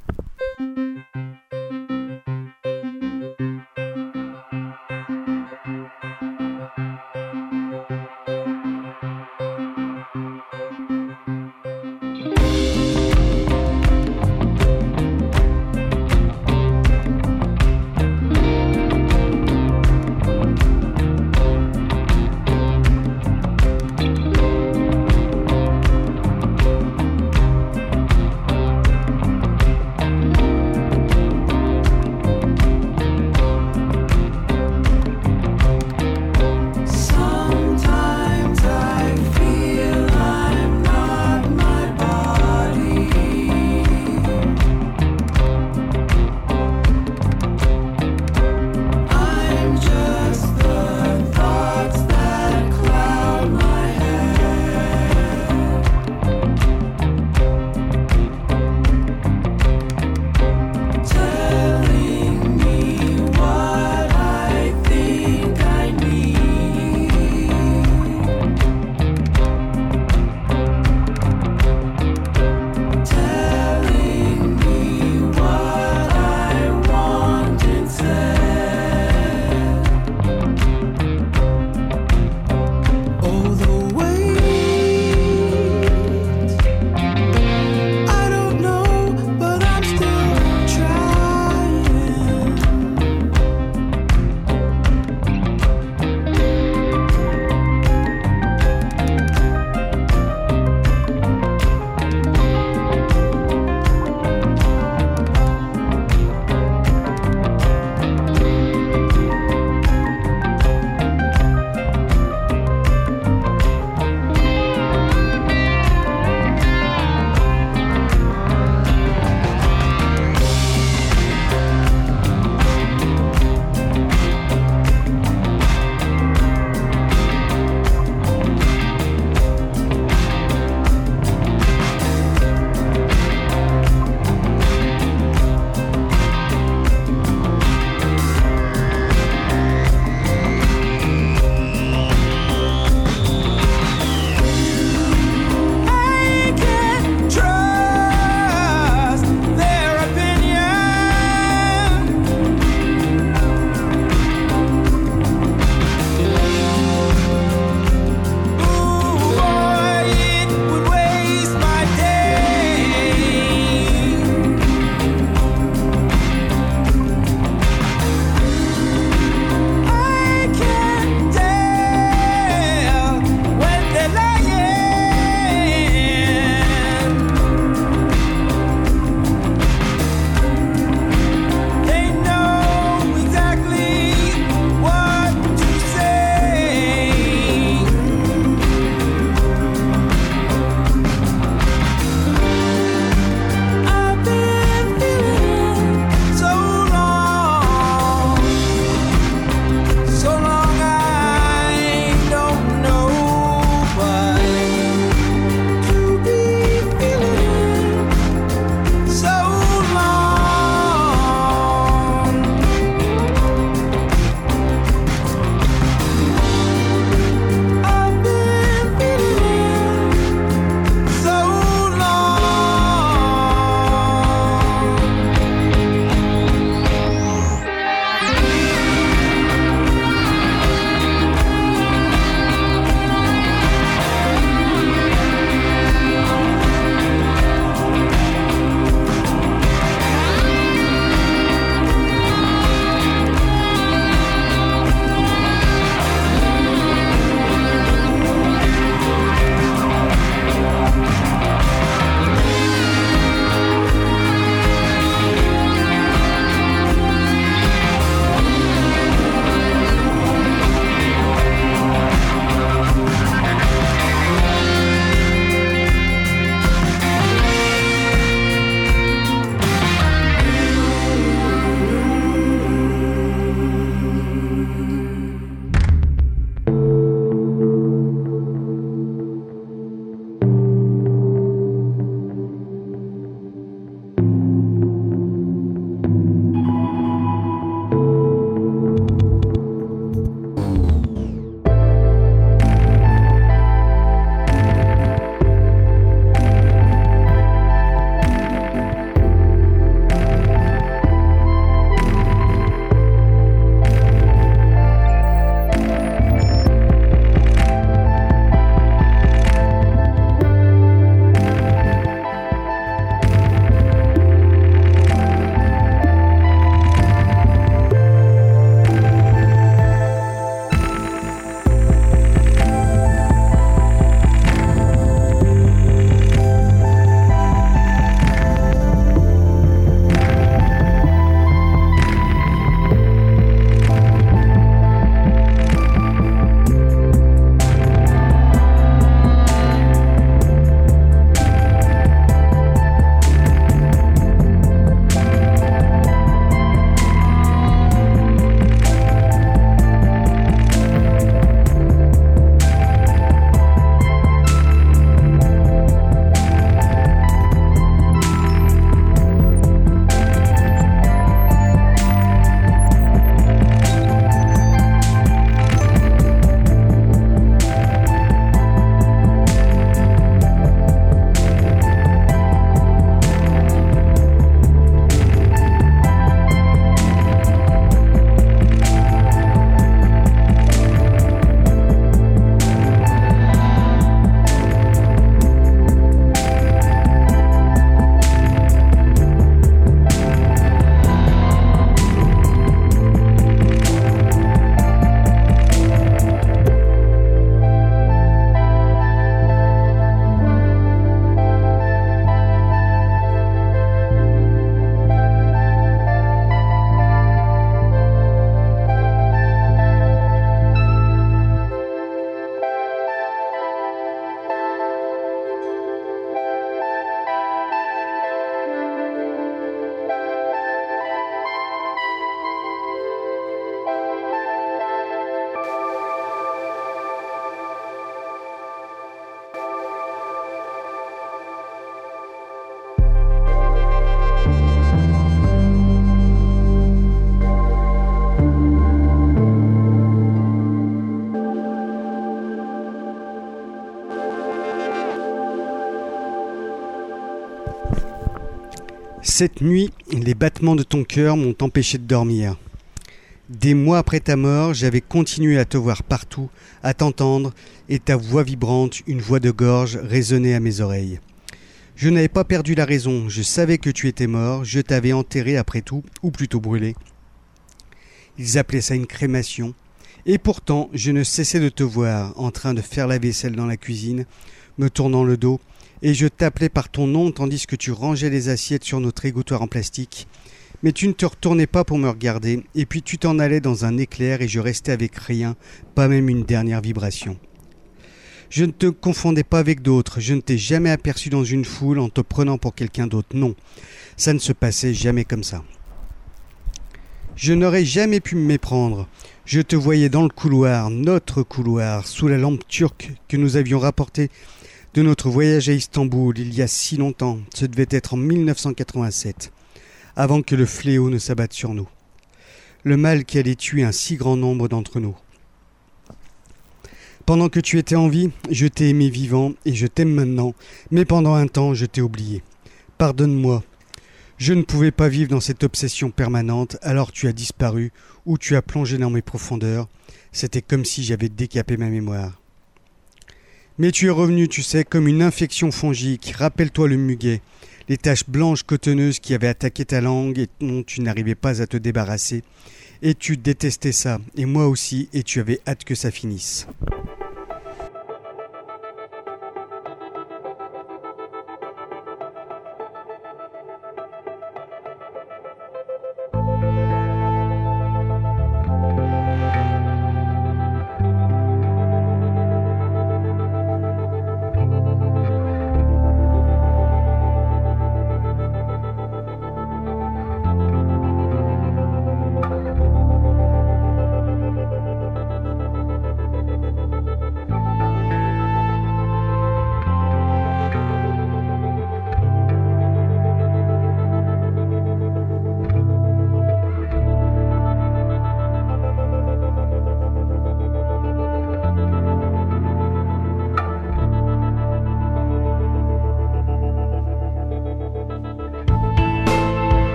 Cette nuit, les battements de ton cœur m'ont empêché de dormir. Des mois après ta mort, j'avais continué à te voir partout, à t'entendre, et ta voix vibrante, une voix de gorge, résonnait à mes oreilles. Je n'avais pas perdu la raison, je savais que tu étais mort, je t'avais enterré après tout, ou plutôt brûlé. Ils appelaient ça une crémation, et pourtant je ne cessais de te voir, en train de faire la vaisselle dans la cuisine, me tournant le dos, et je t'appelais par ton nom tandis que tu rangeais les assiettes sur notre égouttoir en plastique. Mais tu ne te retournais pas pour me regarder, et puis tu t'en allais dans un éclair et je restais avec rien, pas même une dernière vibration. Je ne te confondais pas avec d'autres, je ne t'ai jamais aperçu dans une foule en te prenant pour quelqu'un d'autre, non. Ça ne se passait jamais comme ça. Je n'aurais jamais pu me méprendre. Je te voyais dans le couloir, notre couloir, sous la lampe turque que nous avions rapportée de notre voyage à Istanbul il y a si longtemps, ce devait être en mille neuf cent quatre-vingt-sept. Avant que le fléau ne s'abatte sur nous. Le mal qui allait tuer un si grand nombre d'entre nous. Pendant que tu étais en vie, je t'ai aimé vivant et je t'aime maintenant, mais pendant un temps, je t'ai oublié. Pardonne-moi. Je ne pouvais pas vivre dans cette obsession permanente, alors tu as disparu ou tu as plongé dans mes profondeurs. C'était comme si j'avais décapé ma mémoire. Mais tu es revenu, tu sais, comme une infection fongique. Rappelle-toi le muguet. Les taches blanches cotonneuses qui avaient attaqué ta langue et dont tu n'arrivais pas à te débarrasser. Et tu détestais ça, et moi aussi, et tu avais hâte que ça finisse.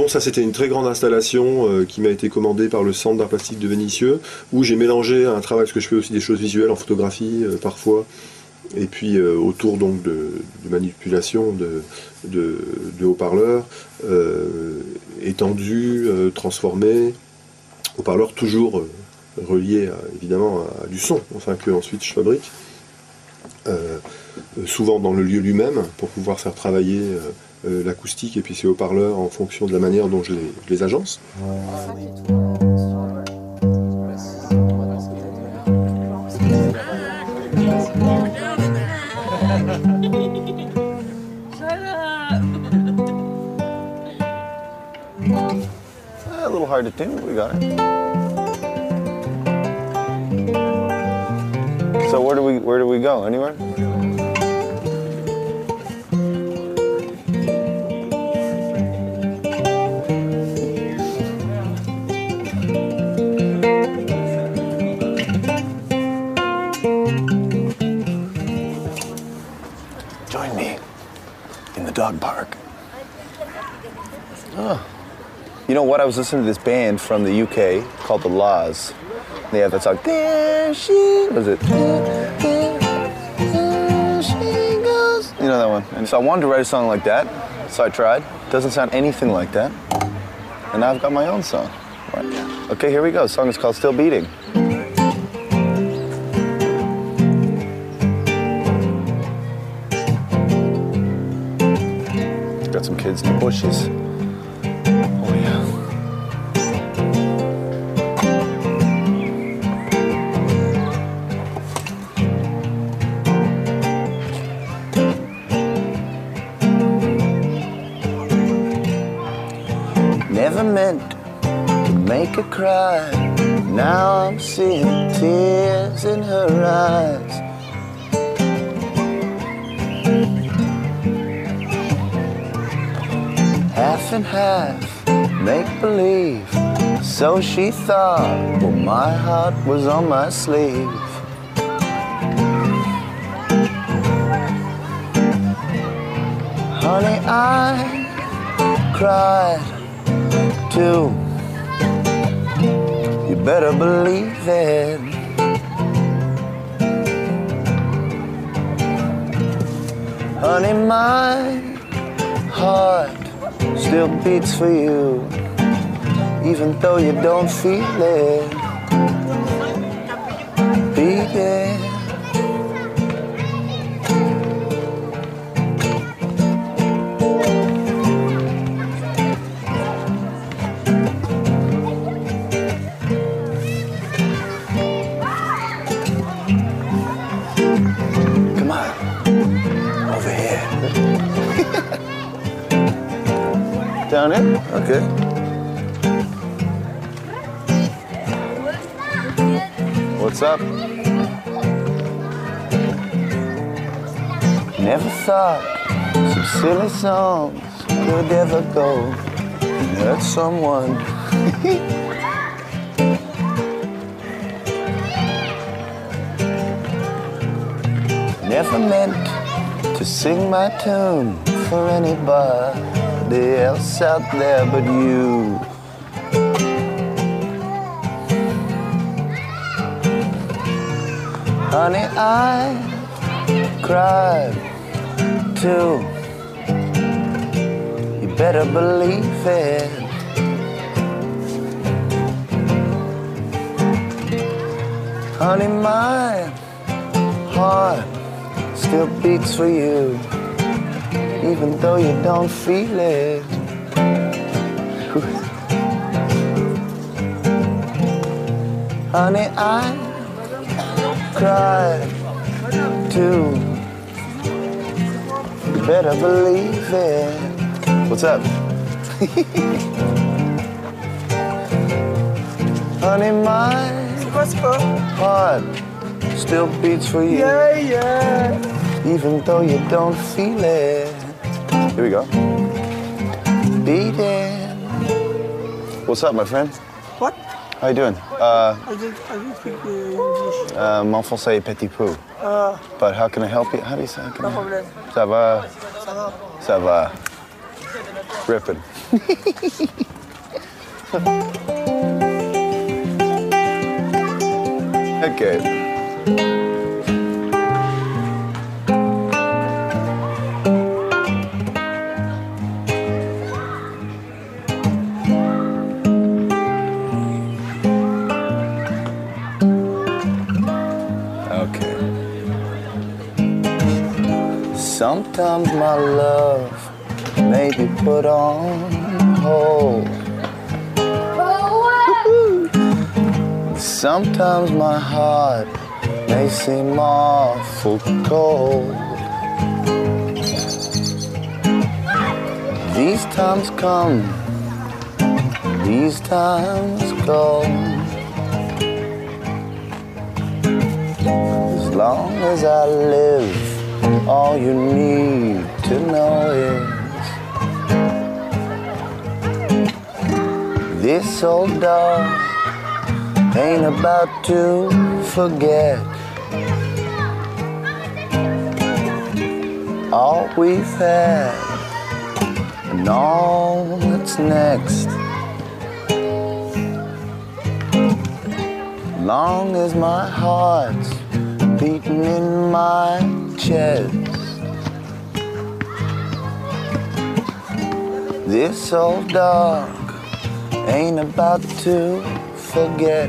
non, ça c'était une très grande installation euh, qui m'a été commandée par le Centre d'art plastique de Vénissieux, où j'ai mélangé un travail, parce que je fais aussi des choses visuelles en photographie euh, parfois, et puis euh, autour donc de, de manipulation de, de, de haut-parleurs, euh, étendus, euh, transformés, haut-parleurs toujours euh, reliés à, évidemment à, à du son, enfin que ensuite je fabrique, euh, souvent dans le lieu lui-même, pour pouvoir faire travailler euh, Euh, l'acoustique et puis ces haut-parleurs en fonction de la manière dont je les, je les agence. A little hard to tune, but we got it. So where do we where do we go? Anywhere? Dog park. Oh. You know what? I was listening to this band from the U K called The Laws. They have that song. There she was it. There she goes. You know that one. And so I wanted to write a song like that. So I tried. Doesn't sound anything like that. And now I've got my own song. Right. Okay, here we go. The song is called Still Beating. Got some kids in the bushes. Oh yeah. Never meant to make her cry. Now I'm seeing tears in her eyes. Half and half, make believe. So she thought, well, my heart was on my sleeve. Honey, I cried too. You better believe it. Honey, my heart still beats for you, even though you don't feel it. Beating. Come on, over here. Down it? Okay. What's up? Never thought some silly songs could ever go and hurt someone. Never meant to sing my tune for anybody else out there but you. Honey, I cried too. You better believe it. Honey, my heart still beats for you, even though you don't feel it. Honey, I cried too. You better believe it. What's up? Honey, my heart still beats for you. Yeah, yeah. Even though you don't feel it. Here we go. Beating. What's up, my friend? What? How you doing? Uh, I didn't, I didn't speak uh, English. uh, mon français est petit peu. Uh, But how can I help you? How do you say? How can no I help? problem. Ça va? Ça va. Ça va. Ripping. Okay. Sometimes my love may be put on hold. Sometimes my heart may seem awful cold. These times come, these times go. As long as I live, all you need to know is this old dog ain't about to forget all we've had and all that's next. Long as my heart's beating in my chest, this old dog ain't about to forget.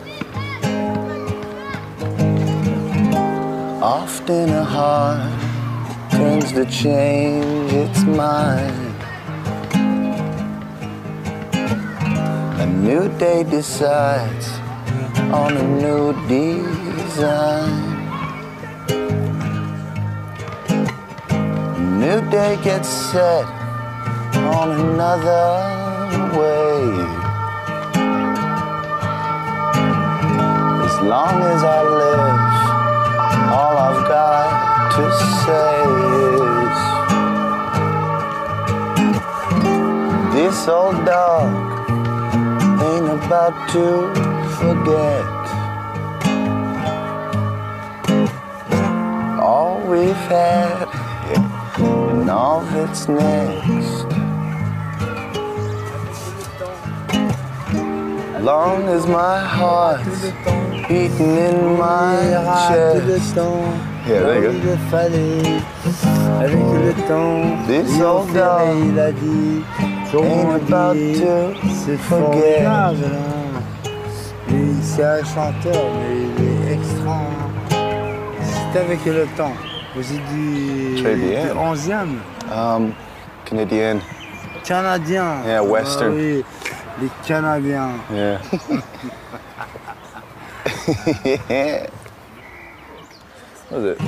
Often a heart turns to change its mind. A new day decides on a new design. New day gets set on another way. As long as I live, all I've got to say is this old dog ain't about to forget all we've had and all that's next. Long as my heart's beating in my chest. Yeah, there you go. Avec le temps, this old dog il a dit, ain't about to forget. C'est un chanteur, mais il est extra. C'est avec le temps. Vous êtes du, du onzième. Um, Canadien. Canadien. Yeah, Western. Ah, oui, les Canadiens. Yeah. Yeah. What was it?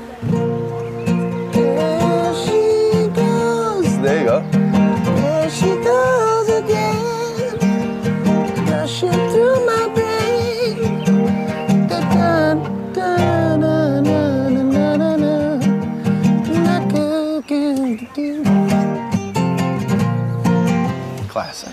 There she goes. There you go. There she goes again. Rushing through my brain. Da da da da da da da da. Knock again. Classic.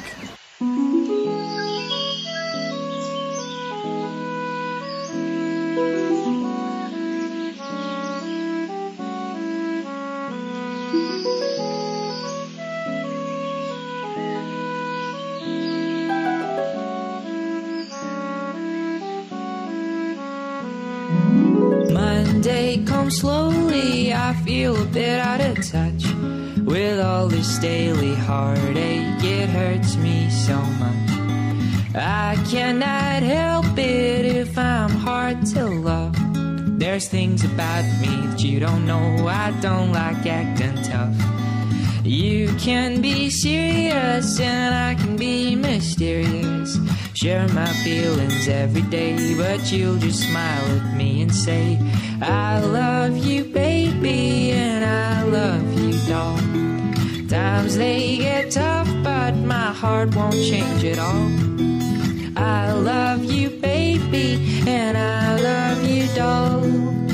Monday comes slowly, I feel a bit out of touch with all this daily heartache. It hurts me so much. I cannot help it if I'm hard to love. There's things about me that you don't know. I don't like acting tough. You can be serious and I can be mysterious. Share my feelings every day, but you'll just smile at me and say, I love you, baby, and I love you, doll. Times they get tough, but my heart won't change at all. I love you, baby, and I love you, doll.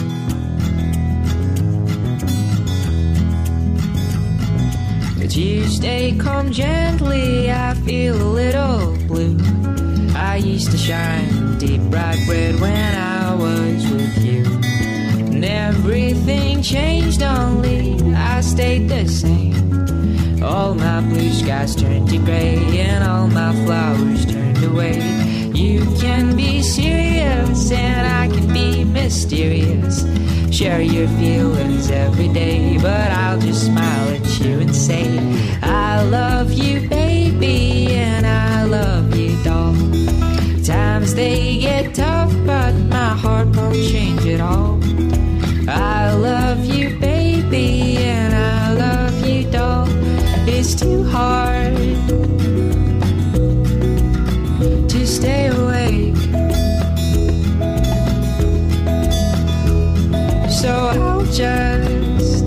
Tuesday come gently, I feel a little blue. I used to shine deep bright red when I was with you. And everything changed, only I stayed the same. All my blue skies turned to gray and all my flowers turned away. You can be serious and I can be mysterious. Share your feelings every day, but I'll just smile at you and say I love you, baby, and I love you, doll. Times they get tough, but my heart won't change at all. I love you, baby, and I love you, doll. It's too hard to stay awake, so I'll just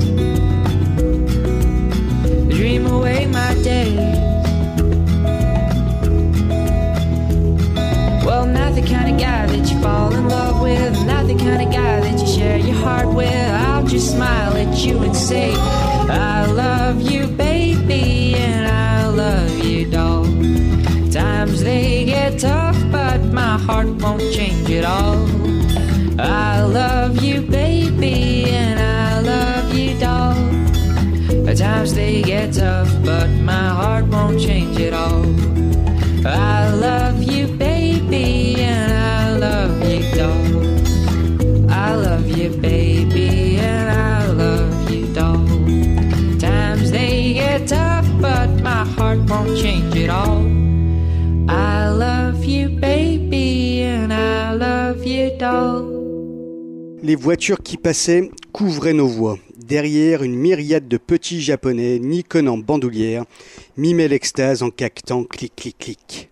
dream away my days. Well, not the kind of guy that you fall in love with, not the kind of guy that you share your heart with. I'll just smile at you and say I love you, baby, and I love you, doll. Times they get tough, but my heart won't change at all. I love you, baby, and I love you, doll. Times they get tough, but my heart won't change at all. I love you, baby, and I love you, doll. I love you, baby, and I love you, doll. Times they get tough, but my heart won't change at all. I love you, baby, and I love you, doll. Les voitures qui passaient couvraient nos voix. Derrière, une myriade de petits japonais, Nikon en bandoulière, mimaient l'extase en caquetant clic clic clic.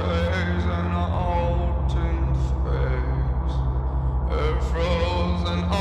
Frozen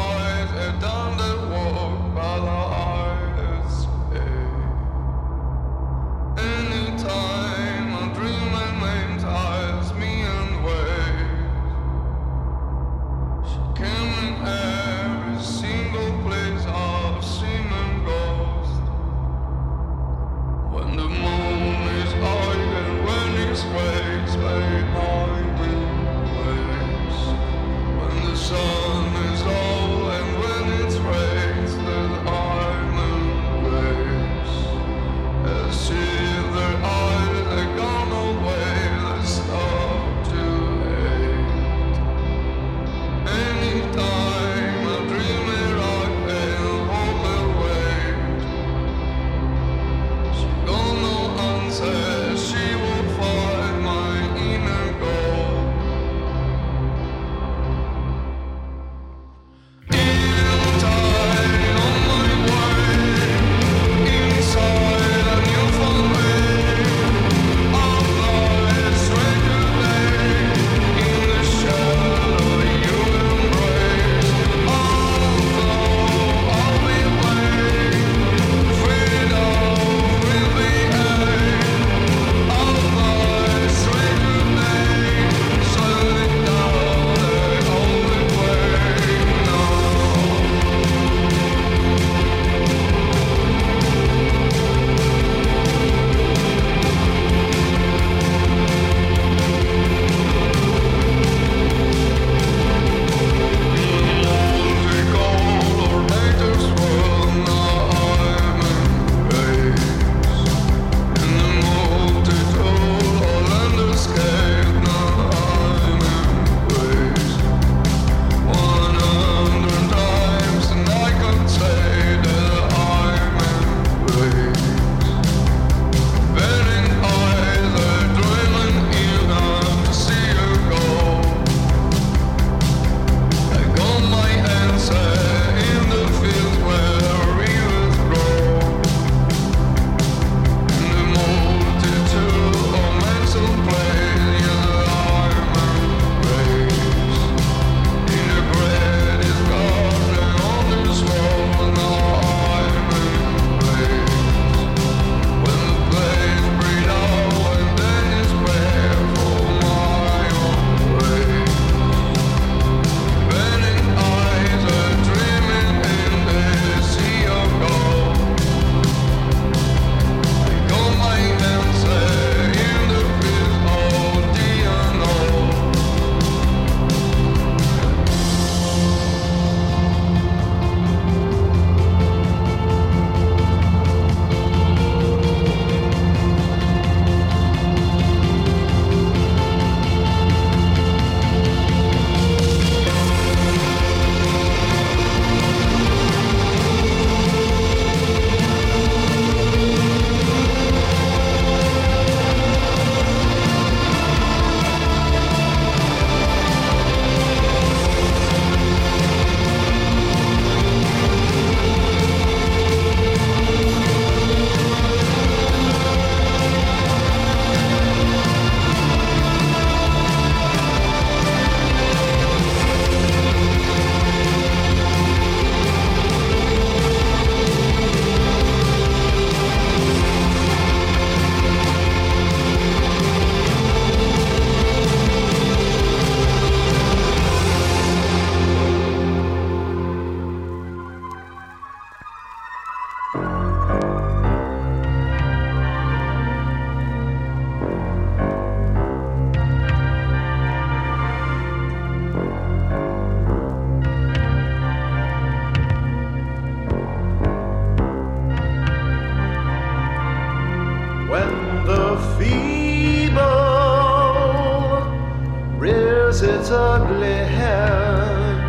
ugly head,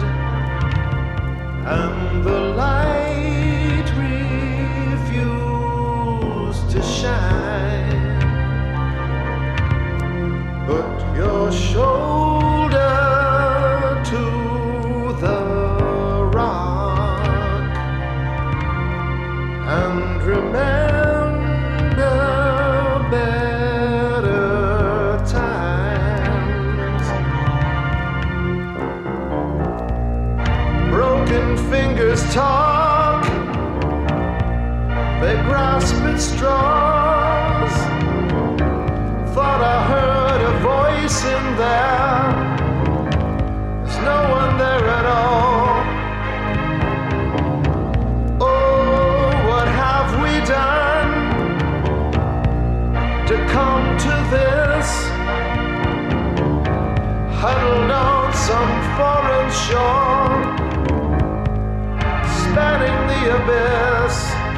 and the light refused to shine. Put your shoulder to the rock and remember better times. Broken fingers talk, they grasp at straws. Thought I heard a voice in there, there's no one there at all. Oh, what have we done to come to this? Huddled on some foreign shore, spanning the abyss.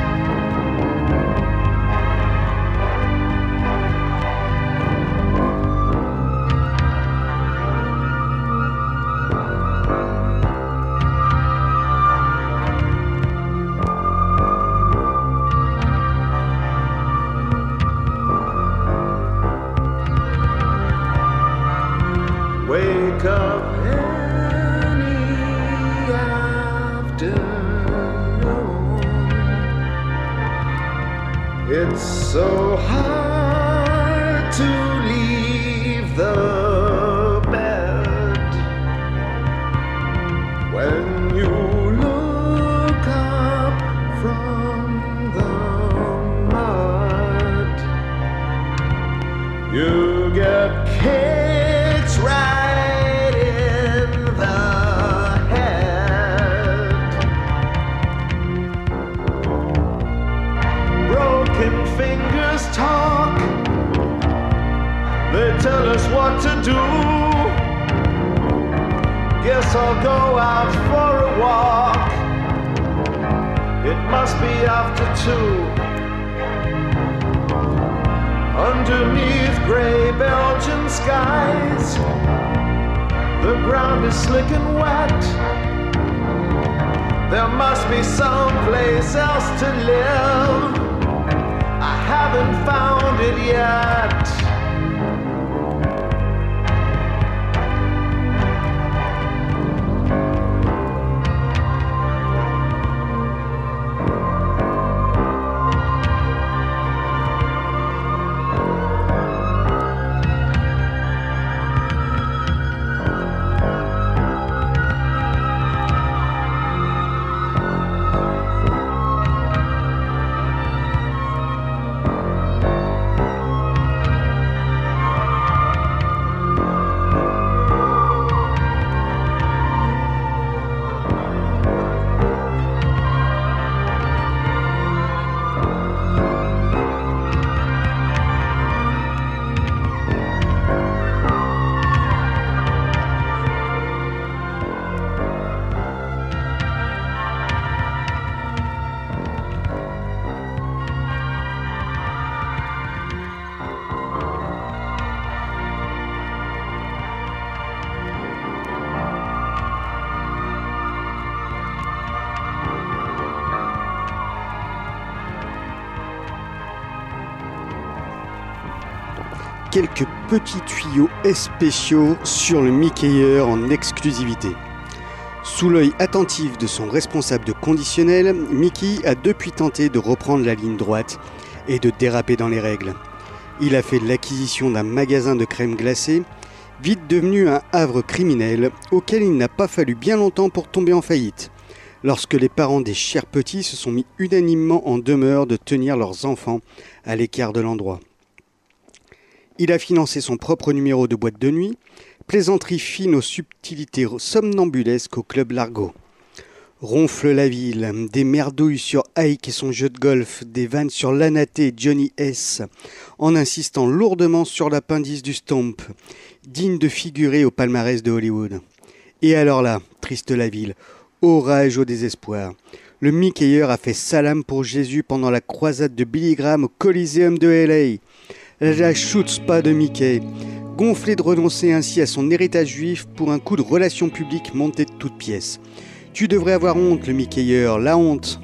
Wake up any afternoon. It's so hard to leave the bed when you look up from the mud. You get kicked right in the head. Broken fingers talk, they tell us what to do. Guess I'll go out for a walk, it must be after two. Underneath grey Belgian skies, the ground is slick and wet. There must be some place else to live, I haven't found it yet. Quelques petits tuyaux spéciaux sur le Mickey en exclusivité. Sous l'œil attentif de son responsable de conditionnel, Mickey a depuis tenté de reprendre la ligne droite et de déraper dans les règles. Il a fait l'acquisition d'un magasin de crème glacée, vite devenu un havre criminel auquel il n'a pas fallu bien longtemps pour tomber en faillite, lorsque les parents des chers petits se sont mis unanimement en demeure de tenir leurs enfants à l'écart de l'endroit. Il a financé son propre numéro de boîte de nuit, plaisanterie fine aux subtilités somnambulesques au club Largo. Ronfle la ville, des merdouilles sur Ike et son jeu de golf, des vannes sur Lanaté et Johnny S, en insistant lourdement sur l'appendice du Stomp, digne de figurer au palmarès de Hollywood. Et alors là, triste la ville, orage au désespoir. Le Mickeyeur a fait salam pour Jésus pendant la croisade de Billy Graham au Coliseum de L A. La chutzpah de Mickey, gonflé de renoncer ainsi à son héritage juif pour un coup de relations publiques monté de toutes pièces. Tu devrais avoir honte, le Mickeyeur, la honte.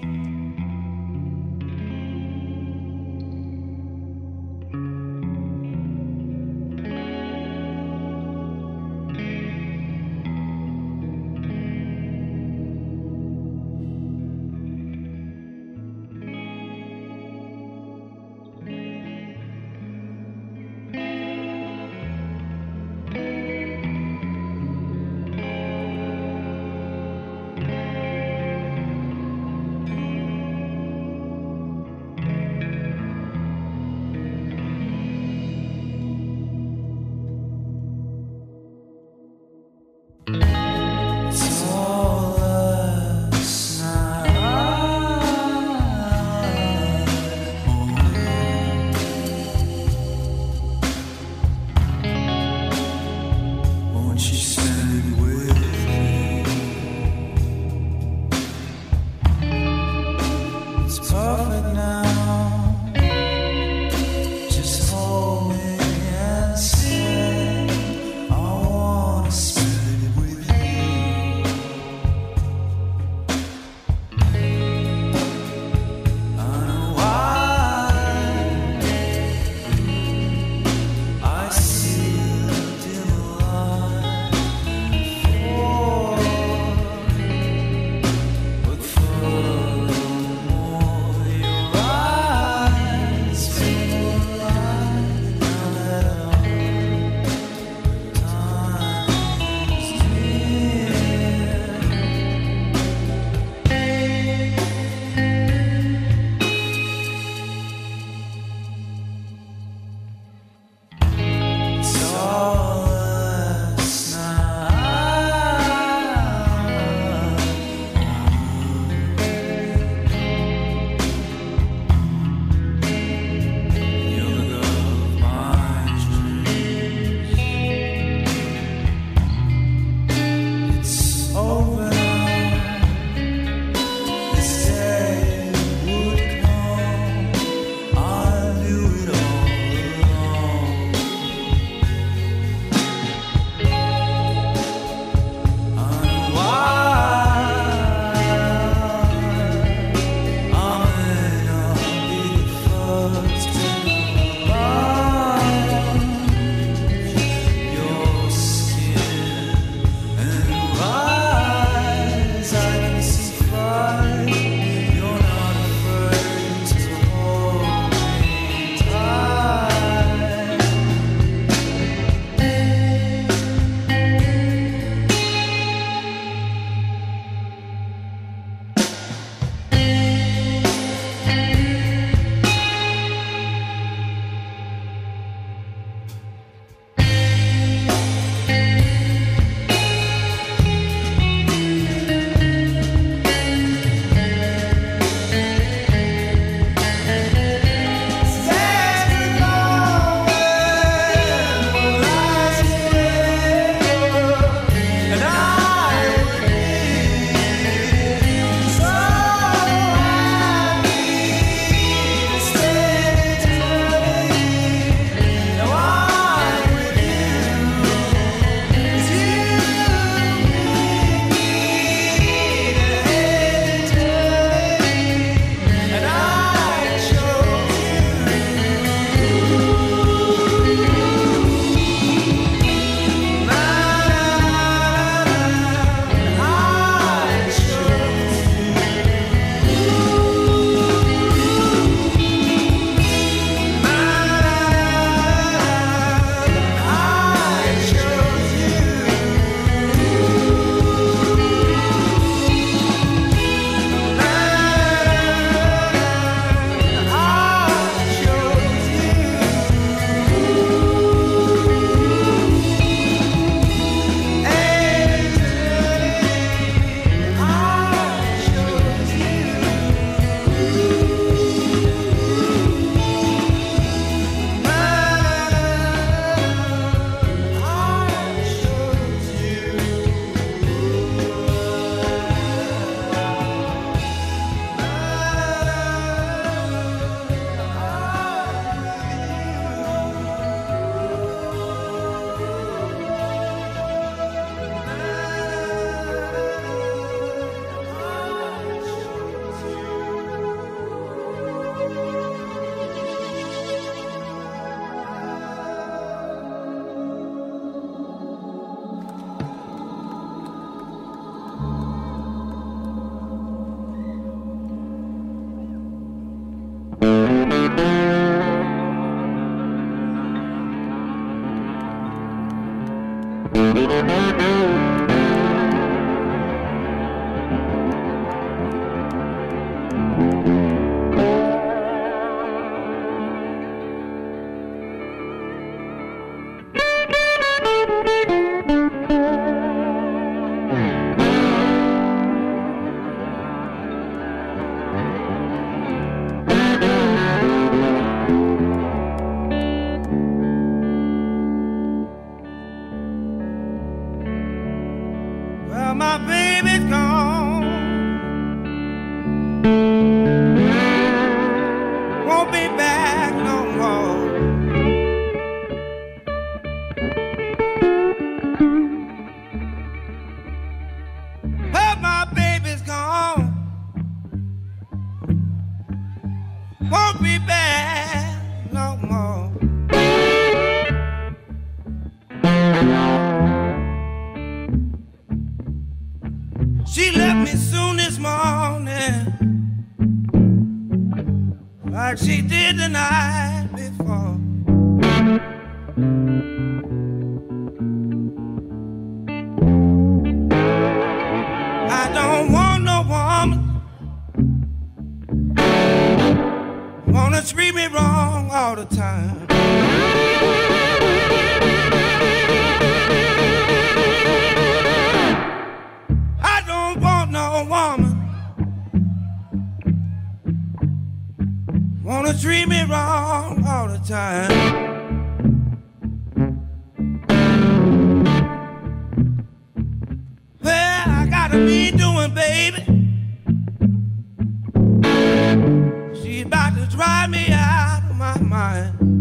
She about to drive me out of my mind.